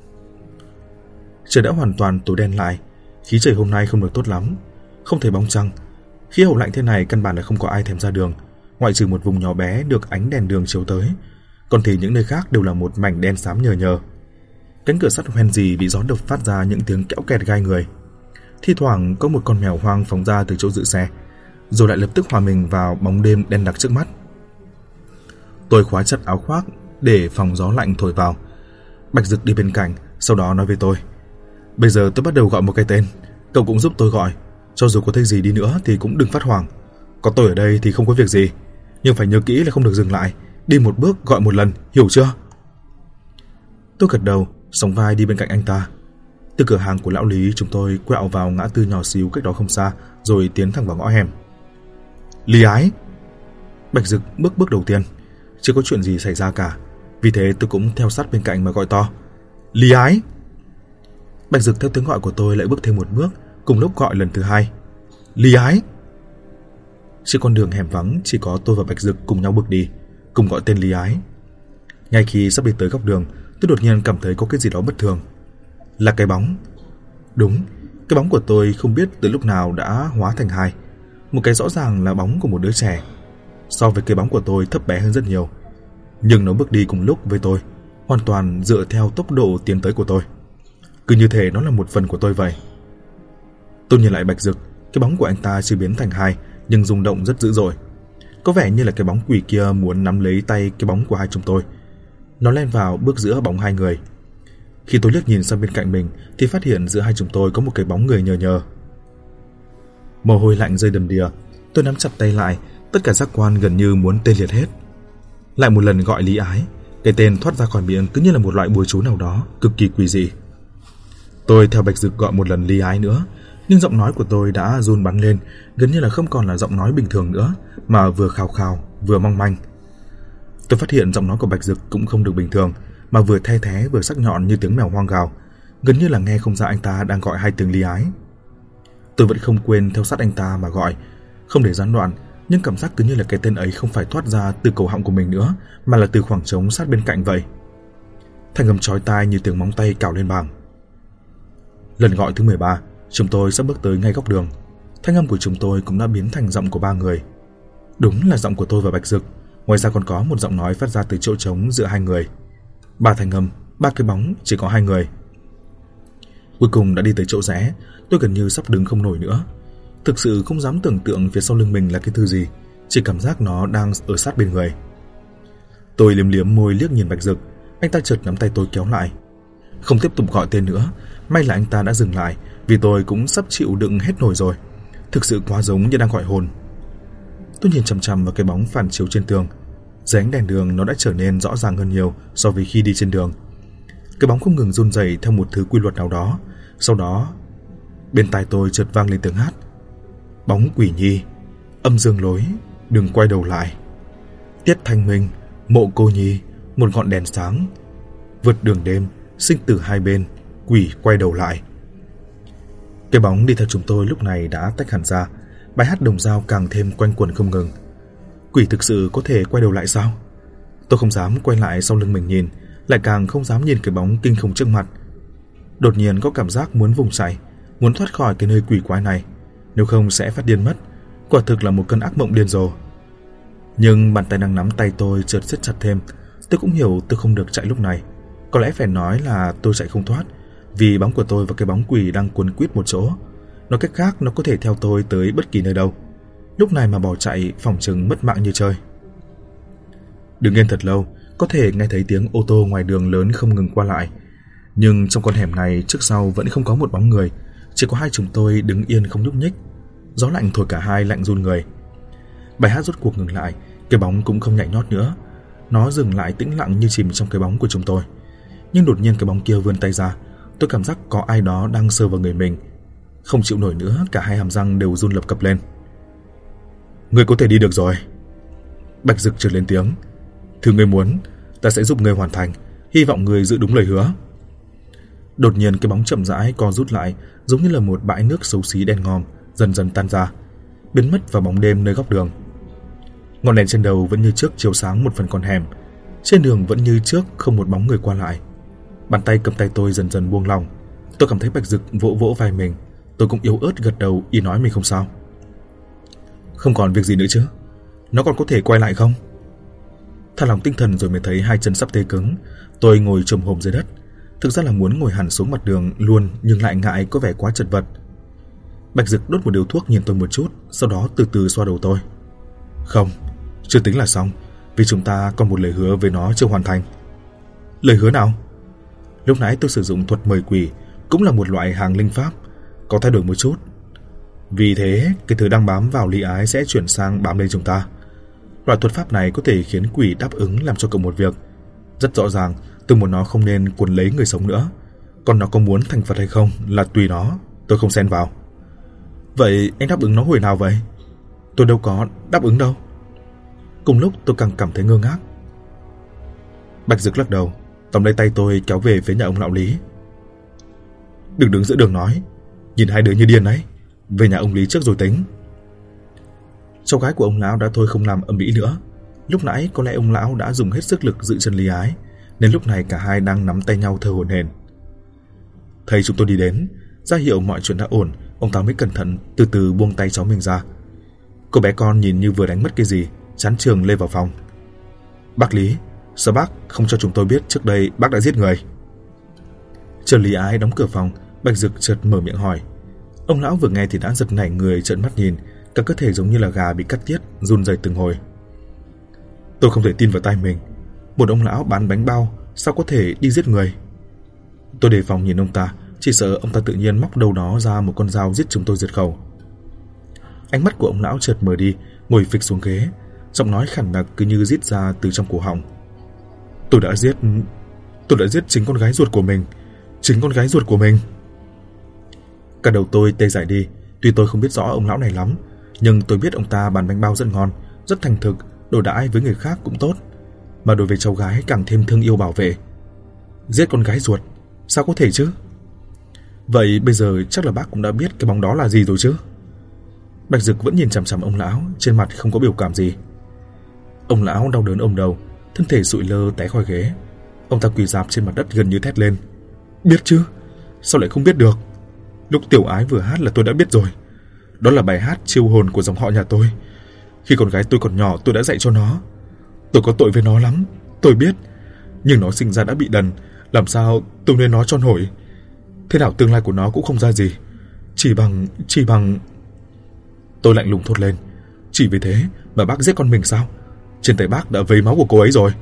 Trời đã hoàn toàn tối đen lại, khí trời hôm nay không được tốt lắm, không thấy bóng trăng. Khí hậu lạnh thế này căn bản là không có ai thèm ra đường, ngoại trừ một vùng nhỏ bé được ánh đèn đường chiếu tới, còn thì những nơi khác đều là một mảnh đen xám nhờ nhờ. Cánh cửa sắt hoen gì bị gió đập phát ra những tiếng kéo kẹt gai người. Thi thoảng có một con mèo hoang phóng ra từ chỗ giữ xe, rồi lại lập tức hòa mình vào bóng đêm đen đặc trước mắt. Tôi khóa chặt áo khoác để phòng gió lạnh thổi vào. Bạch Dực đi bên cạnh, sau đó nói với tôi. Bây giờ tôi bắt đầu gọi một cái tên, cậu cũng giúp tôi gọi. Cho dù có thấy gì đi nữa thì cũng đừng phát hoảng. Có tôi ở đây thì không có việc gì, nhưng phải nhớ kỹ là không được dừng lại, đi một bước gọi một lần, hiểu chưa? Tôi gật đầu, sóng vai đi bên cạnh anh ta. Từ cửa hàng của lão Lý chúng tôi quẹo vào ngã tư nhỏ xíu cách đó không xa, rồi tiến thẳng vào ngõ hẻm. Lý Ái! Bạch Dực bước đầu tiên. Chưa có chuyện gì xảy ra cả, vì thế tôi cũng theo sát bên cạnh mà gọi to. Lý Ái! Bạch Dực theo tiếng gọi của tôi lại bước thêm một bước, cùng lúc gọi lần thứ hai. Lý Ái! Trên con đường hẻm vắng chỉ có tôi và Bạch Dực cùng nhau bước đi, cùng gọi tên Lý Ái. Ngay khi sắp đi tới góc đường, tôi đột nhiên cảm thấy có cái gì đó bất thường. Là cái bóng. Đúng, cái bóng của tôi không biết từ lúc nào đã hóa thành hai. Một cái rõ ràng là bóng của một đứa trẻ, so với cái bóng của tôi thấp bé hơn rất nhiều, nhưng nó bước đi cùng lúc với tôi, hoàn toàn dựa theo tốc độ tiến tới của tôi, cứ như thể nó là một phần của tôi vậy. Tôi nhìn lại Bạch Dực, cái bóng của anh ta chưa biến thành hai, nhưng rung động rất dữ dội. Có vẻ như là cái bóng quỷ kia muốn nắm lấy tay cái bóng của hai chúng tôi. Nó len vào bước giữa bóng hai người. Khi tôi liếc nhìn sang bên cạnh mình thì phát hiện giữa hai chúng tôi có một cái bóng người nhờ nhờ. Mồ hôi lạnh rơi đầm đìa, tôi nắm chặt tay lại, tất cả giác quan gần như muốn tê liệt hết. Lại một lần gọi Lý Ái, cái tên thoát ra khỏi miệng cứ như là một loại bùa chú nào đó cực kỳ quỷ dị. Tôi theo Bạch Dực gọi một lần Lý Ái nữa, nhưng giọng nói của tôi đã run bắn lên, gần như là không còn là giọng nói bình thường nữa, mà vừa khào khào, vừa mong manh. Tôi phát hiện giọng nói của Bạch Dực cũng không được bình thường, mà vừa the thé vừa sắc nhọn như tiếng mèo hoang gào, gần như là nghe không ra anh ta đang gọi hai tiếng Lý Ái. Tôi vẫn không quên theo sát anh ta mà gọi, không để gián đoạn, nhưng cảm giác cứ như là cái tên ấy không phải thoát ra từ cổ họng của mình nữa, mà là từ khoảng trống sát bên cạnh vậy. Thanh âm chói tai như tiếng móng tay cào lên bàn. Lần gọi thứ 13, chúng tôi sắp bước tới ngay góc đường. Thanh âm của chúng tôi cũng đã biến thành giọng của ba người. Đúng là giọng của tôi và Bạch Dực, ngoài ra còn có một giọng nói phát ra từ chỗ trống giữa hai người. Ba thanh âm, ba cái bóng, chỉ có hai người. Cuối cùng đã đi tới chỗ rẽ, tôi gần như sắp đứng không nổi nữa. Thực sự không dám tưởng tượng phía sau lưng mình là cái thứ gì, chỉ cảm giác nó đang ở sát bên người. Tôi liếm liếm môi liếc nhìn Bạch Dực, anh ta chợt nắm tay tôi kéo lại. Không tiếp tục gọi tên nữa, may là anh ta đã dừng lại, vì tôi cũng sắp chịu đựng hết nổi rồi. Thực sự quá giống như đang gọi hồn. Tôi nhìn chằm chằm vào cái bóng phản chiếu trên tường. Dưới ánh đèn đường nó đã trở nên rõ ràng hơn nhiều so với khi đi trên đường. Cái bóng không ngừng run rẩy theo một thứ quy luật nào đó. Sau đó, bên tai tôi chợt vang lên tiếng hát. Bóng quỷ nhi, âm dương lối, đừng quay đầu lại. Tiết thanh minh, mộ cô nhi, một ngọn đèn sáng. Vượt đường đêm, sinh tử hai bên, quỷ quay đầu lại. Cái bóng đi theo chúng tôi lúc này đã tách hẳn ra. Bài hát đồng dao càng thêm quanh quẩn không ngừng. Quỷ thực sự có thể quay đầu lại sao? Tôi không dám quay lại sau lưng mình nhìn, lại càng không dám nhìn cái bóng kinh khủng trước mặt. Đột nhiên có cảm giác muốn vùng chạy, muốn thoát khỏi cái nơi quỷ quái này, nếu không sẽ phát điên mất. Quả thực là một cơn ác mộng điên rồ. Nhưng bàn tay đang nắm tay tôi chợt siết chặt thêm. Tôi cũng hiểu tôi không được chạy lúc này. Có lẽ phải nói là tôi chạy không thoát, vì bóng của tôi và cái bóng quỷ đang cuốn quýt một chỗ. Nói cách khác, nó có thể theo tôi tới bất kỳ nơi đâu. Lúc này mà bỏ chạy phỏng chừng mất mạng như chơi. Đứng yên thật lâu, có thể nghe thấy tiếng ô tô ngoài đường lớn không ngừng qua lại. Nhưng trong con hẻm này trước sau vẫn không có một bóng người, chỉ có hai chúng tôi đứng yên không nhúc nhích. Gió lạnh thổi cả hai lạnh run người. Bài hát rốt cuộc ngừng lại, cái bóng cũng không nhảy nhót nữa. Nó dừng lại tĩnh lặng như chìm trong cái bóng của chúng tôi. Nhưng đột nhiên cái bóng kia vươn tay ra, tôi cảm giác có ai đó đang sờ vào người mình. Không chịu nổi nữa, cả hai hàm răng đều run lập cập lên. Ngươi có thể đi được rồi. Bạch Dực chợt lên tiếng. Thứ ngươi muốn, ta sẽ giúp ngươi hoàn thành, hy vọng ngươi giữ đúng lời hứa. Đột nhiên cái bóng chậm rãi co rút lại, giống như là một bãi nước xấu xí đen ngòm, dần dần tan ra, biến mất vào bóng đêm nơi góc đường. Ngọn đèn trên đầu vẫn như trước chiếu sáng một phần con hẻm. Trên đường vẫn như trước không một bóng người qua lại. Bàn tay cầm tay tôi dần dần buông lỏng. Tôi cảm thấy Bạch Dực vỗ vỗ vai mình. Tôi cũng yếu ớt gật đầu y nói mình không sao. Không còn việc gì nữa chứ? Nó còn có thể quay lại không? Thả lỏng tinh thần rồi mới thấy hai chân sắp tê cứng. Tôi ngồi chồm hổm dưới đất. Thực ra là muốn ngồi hẳn xuống mặt đường luôn, nhưng lại ngại có vẻ quá chật vật. Bạch Dực đốt một điếu thuốc nhìn tôi một chút, sau đó từ từ xoa đầu tôi. Không, chưa tính là xong, vì chúng ta còn một lời hứa với nó chưa hoàn thành. Lời hứa nào? Lúc nãy tôi sử dụng thuật mời quỷ, cũng là một loại hàng linh pháp, có thay đổi một chút. Vì thế, cái thứ đang bám vào Lý Ái sẽ chuyển sang bám lên chúng ta. Loại thuật pháp này có thể khiến quỷ đáp ứng làm cho cậu một việc. Rất rõ ràng, tôi muốn nó không nên cuốn lấy người sống nữa. Còn nó có muốn thành Phật hay không là tùy nó, tôi không xen vào. Vậy anh đáp ứng nó hồi nào vậy? Tôi đâu có đáp ứng đâu. Cùng lúc tôi càng cảm thấy ngơ ngác. Bạch Dực lắc đầu, tóm lấy tay tôi kéo về phía nhà ông lão Lý. Đừng đứng giữa đường nói, nhìn hai đứa như điên đấy. Về nhà ông Lý trước rồi tính. Cháu gái của ông lão đã thôi không làm ầm ĩ nữa. Lúc nãy có lẽ ông lão đã dùng hết sức lực giữ chân Lý Ái, nên lúc này cả hai đang nắm tay nhau thở hổn hển. Thấy chúng tôi đi đến, ra hiệu mọi chuyện đã ổn, ông ta mới cẩn thận từ từ buông tay cháu mình ra. Cô bé con nhìn như vừa đánh mất cái gì, chán trường lê vào phòng. Bác Lý, sao bác không cho chúng tôi biết trước đây bác đã giết người? Chờ Lý Ái đóng cửa phòng, Bạch Dực chợt mở miệng hỏi. Ông lão vừa nghe thì đã giật nảy người, trợn mắt nhìn, cả cơ thể giống như là gà bị cắt tiết, run rẩy từng hồi. Tôi không thể tin vào tai mình. Một ông lão bán bánh bao sao có thể đi giết người? Tôi đề phòng nhìn ông ta, chỉ sợ ông ta tự nhiên móc đâu đó ra một con dao giết chúng tôi diệt khẩu. Ánh mắt của ông lão chợt mở đi, ngồi phịch xuống ghế. Giọng nói khản đặc cứ như rít ra từ trong cổ họng. Tôi đã giết chính con gái ruột của mình. Chính con gái ruột của mình. Cả đầu tôi tê dại đi. Tuy tôi không biết rõ ông lão này lắm, nhưng tôi biết ông ta bán bánh bao rất ngon, rất thành thực, đối đãi với người khác cũng tốt, mà đối với cháu gái càng thêm thương yêu bảo vệ. Giết con gái ruột? Sao có thể chứ? Vậy bây giờ chắc là bác cũng đã biết cái bóng đó là gì rồi chứ? Bạch Dực vẫn nhìn chằm chằm ông lão, trên mặt không có biểu cảm gì. Ông lão đau đớn ôm đầu, thân thể sụi lơ té khỏi ghế. Ông ta quỳ rạp trên mặt đất gần như thét lên. Biết chứ? Sao lại không biết được? Lúc Tiểu Ái vừa hát là tôi đã biết rồi. Đó là bài hát chiêu hồn của dòng họ nhà tôi. Khi con gái tôi còn nhỏ tôi đã dạy cho nó. Tôi có tội với nó lắm, tôi biết. Nhưng nó sinh ra đã bị đần, làm sao tôi nuôi nó cho nổi? Thế nào tương lai của nó cũng không ra gì. Chỉ bằng... Tôi lạnh lùng thốt lên. Chỉ vì thế mà bác giết con mình sao? Trên tay bác đã vấy máu của cô ấy rồi.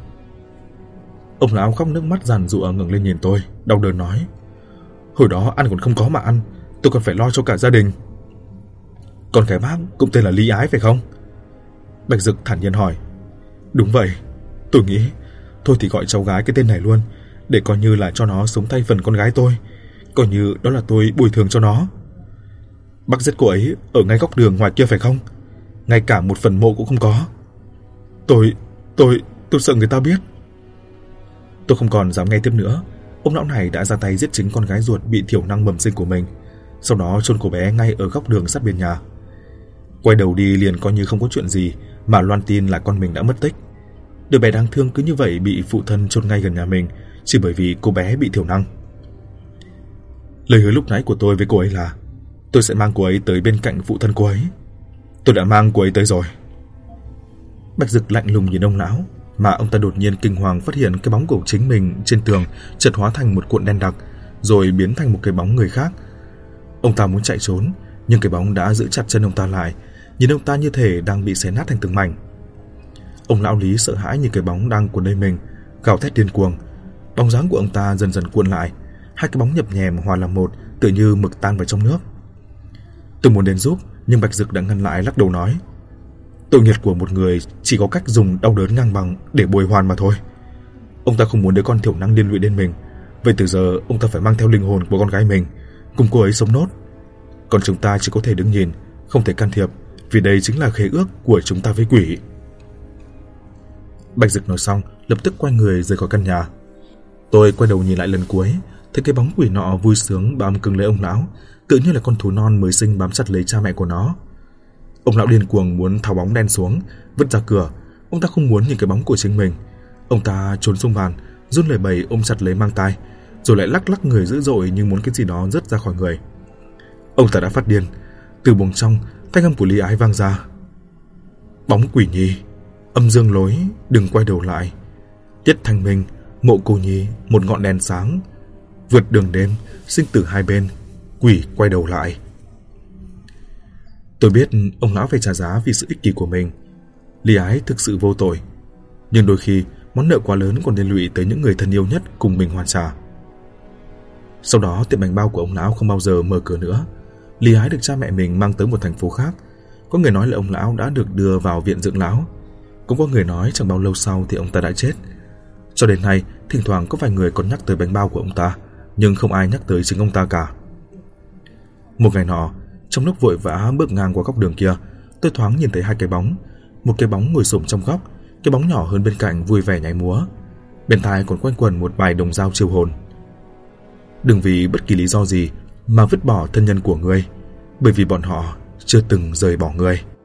Ông lão khóc nước mắt giàn giụa ngẩng lên nhìn tôi, đau đớn nói. Hồi đó ăn còn không có mà ăn, tôi còn phải lo cho cả gia đình. Con cái bác cũng tên là Lý Ái phải không? Bạch Dực thản nhiên hỏi. Đúng vậy. Tôi nghĩ thôi thì gọi cháu gái cái tên này luôn, để coi như là cho nó sống thay phần con gái tôi, coi như đó là tôi bồi thường cho nó. Bác giết cô ấy ở ngay góc đường ngoài kia phải không? Ngay cả một phần mộ cũng không có. Tôi sợ người ta biết. Tôi không còn dám nghe tiếp nữa. Ông lão này đã ra tay giết chính con gái ruột bị thiểu năng bẩm sinh của mình, sau đó chôn cô bé ngay ở góc đường sát bên nhà. Quay đầu đi liền coi như không có chuyện gì, mà loan tin là con mình đã mất tích. Đứa bé đáng thương cứ như vậy bị phụ thân chôn ngay gần nhà mình, chỉ bởi vì cô bé bị thiểu năng. Lời hứa lúc nãy của tôi với cô ấy là tôi sẽ mang cô ấy tới bên cạnh phụ thân cô ấy. Tôi đã mang cô ấy tới rồi. Bạch Dực lạnh lùng nhìn ông lão, mà ông ta đột nhiên kinh hoàng phát hiện cái bóng của chính mình trên tường chợt hóa thành một cuộn đen đặc, rồi biến thành một cái bóng người khác. Ông ta muốn chạy trốn, nhưng cái bóng đã giữ chặt chân ông ta lại, nhìn ông ta như thể đang bị xé nát thành từng mảnh. Ông lão Lý sợ hãi nhìn cái bóng đang cuốn lấy mình, gào thét điên cuồng. Bóng dáng của ông ta dần dần cuộn lại, hai cái bóng nhập nhèm hòa làm một, tựa như mực tan vào trong nước. Tôi muốn đến giúp, nhưng Bạch Dực đã ngăn lại, lắc đầu nói. Tội nghiệp của một người chỉ có cách dùng đau đớn ngang bằng để bồi hoàn mà thôi. Ông ta không muốn đứa con thiểu năng liên lụy đến mình, vậy từ giờ ông ta phải mang theo linh hồn của con gái mình, cùng cô ấy sống nốt. Còn chúng ta chỉ có thể đứng nhìn, không thể can thiệp, vì đây chính là khế ước của chúng ta với quỷ. Bạch Dực nói xong, lập tức quay người rời khỏi căn nhà. Tôi quay đầu nhìn lại lần cuối, thấy cái bóng quỷ nọ vui sướng bám cứng lấy ông lão, tựa như là con thú non mới sinh bám chặt lấy cha mẹ của nó. Ông lão điên cuồng muốn tháo bóng đen xuống, vứt ra cửa. Ông ta không muốn nhìn cái bóng của chính mình. Ông ta trốn xuống bàn, run lẩy bẩy ôm chặt lấy mang tai, rồi lại lắc lắc người dữ dội như muốn cái gì đó rớt ra khỏi người. Ông ta đã phát điên. Từ buồng trong, thanh âm của Lý Ái vang ra. Bóng quỷ nhi, âm dương lối, đừng quay đầu lại. Tiết thanh minh, mộ cô nhi, một ngọn đèn sáng. Vượt đường đêm, sinh tử hai bên, quỷ quay đầu lại. Tôi biết ông lão phải trả giá vì sự ích kỷ của mình. Lý Ái thực sự vô tội, nhưng đôi khi món nợ quá lớn còn liên lụy tới những người thân yêu nhất cùng mình hoàn trả. Sau đó tiệm bánh bao của ông lão không bao giờ mở cửa nữa. Lý Ái được cha mẹ mình mang tới một thành phố khác. Có người nói là ông lão đã được đưa vào viện dưỡng lão, cũng có người nói chẳng bao lâu sau thì ông ta đã chết. Cho đến nay, thỉnh thoảng có vài người còn nhắc tới bánh bao của ông ta, nhưng không ai nhắc tới chính ông ta cả. Một ngày nọ, trong lúc vội vã bước ngang qua góc đường kia, tôi thoáng nhìn thấy hai cái bóng. Một cái bóng ngồi xổm trong góc, cái bóng nhỏ hơn bên cạnh vui vẻ nhảy múa. Bên tai còn quanh quẩn một bài đồng dao chiêu hồn. Đừng vì bất kỳ lý do gì mà vứt bỏ thân nhân của ngươi, bởi vì bọn họ chưa từng rời bỏ ngươi.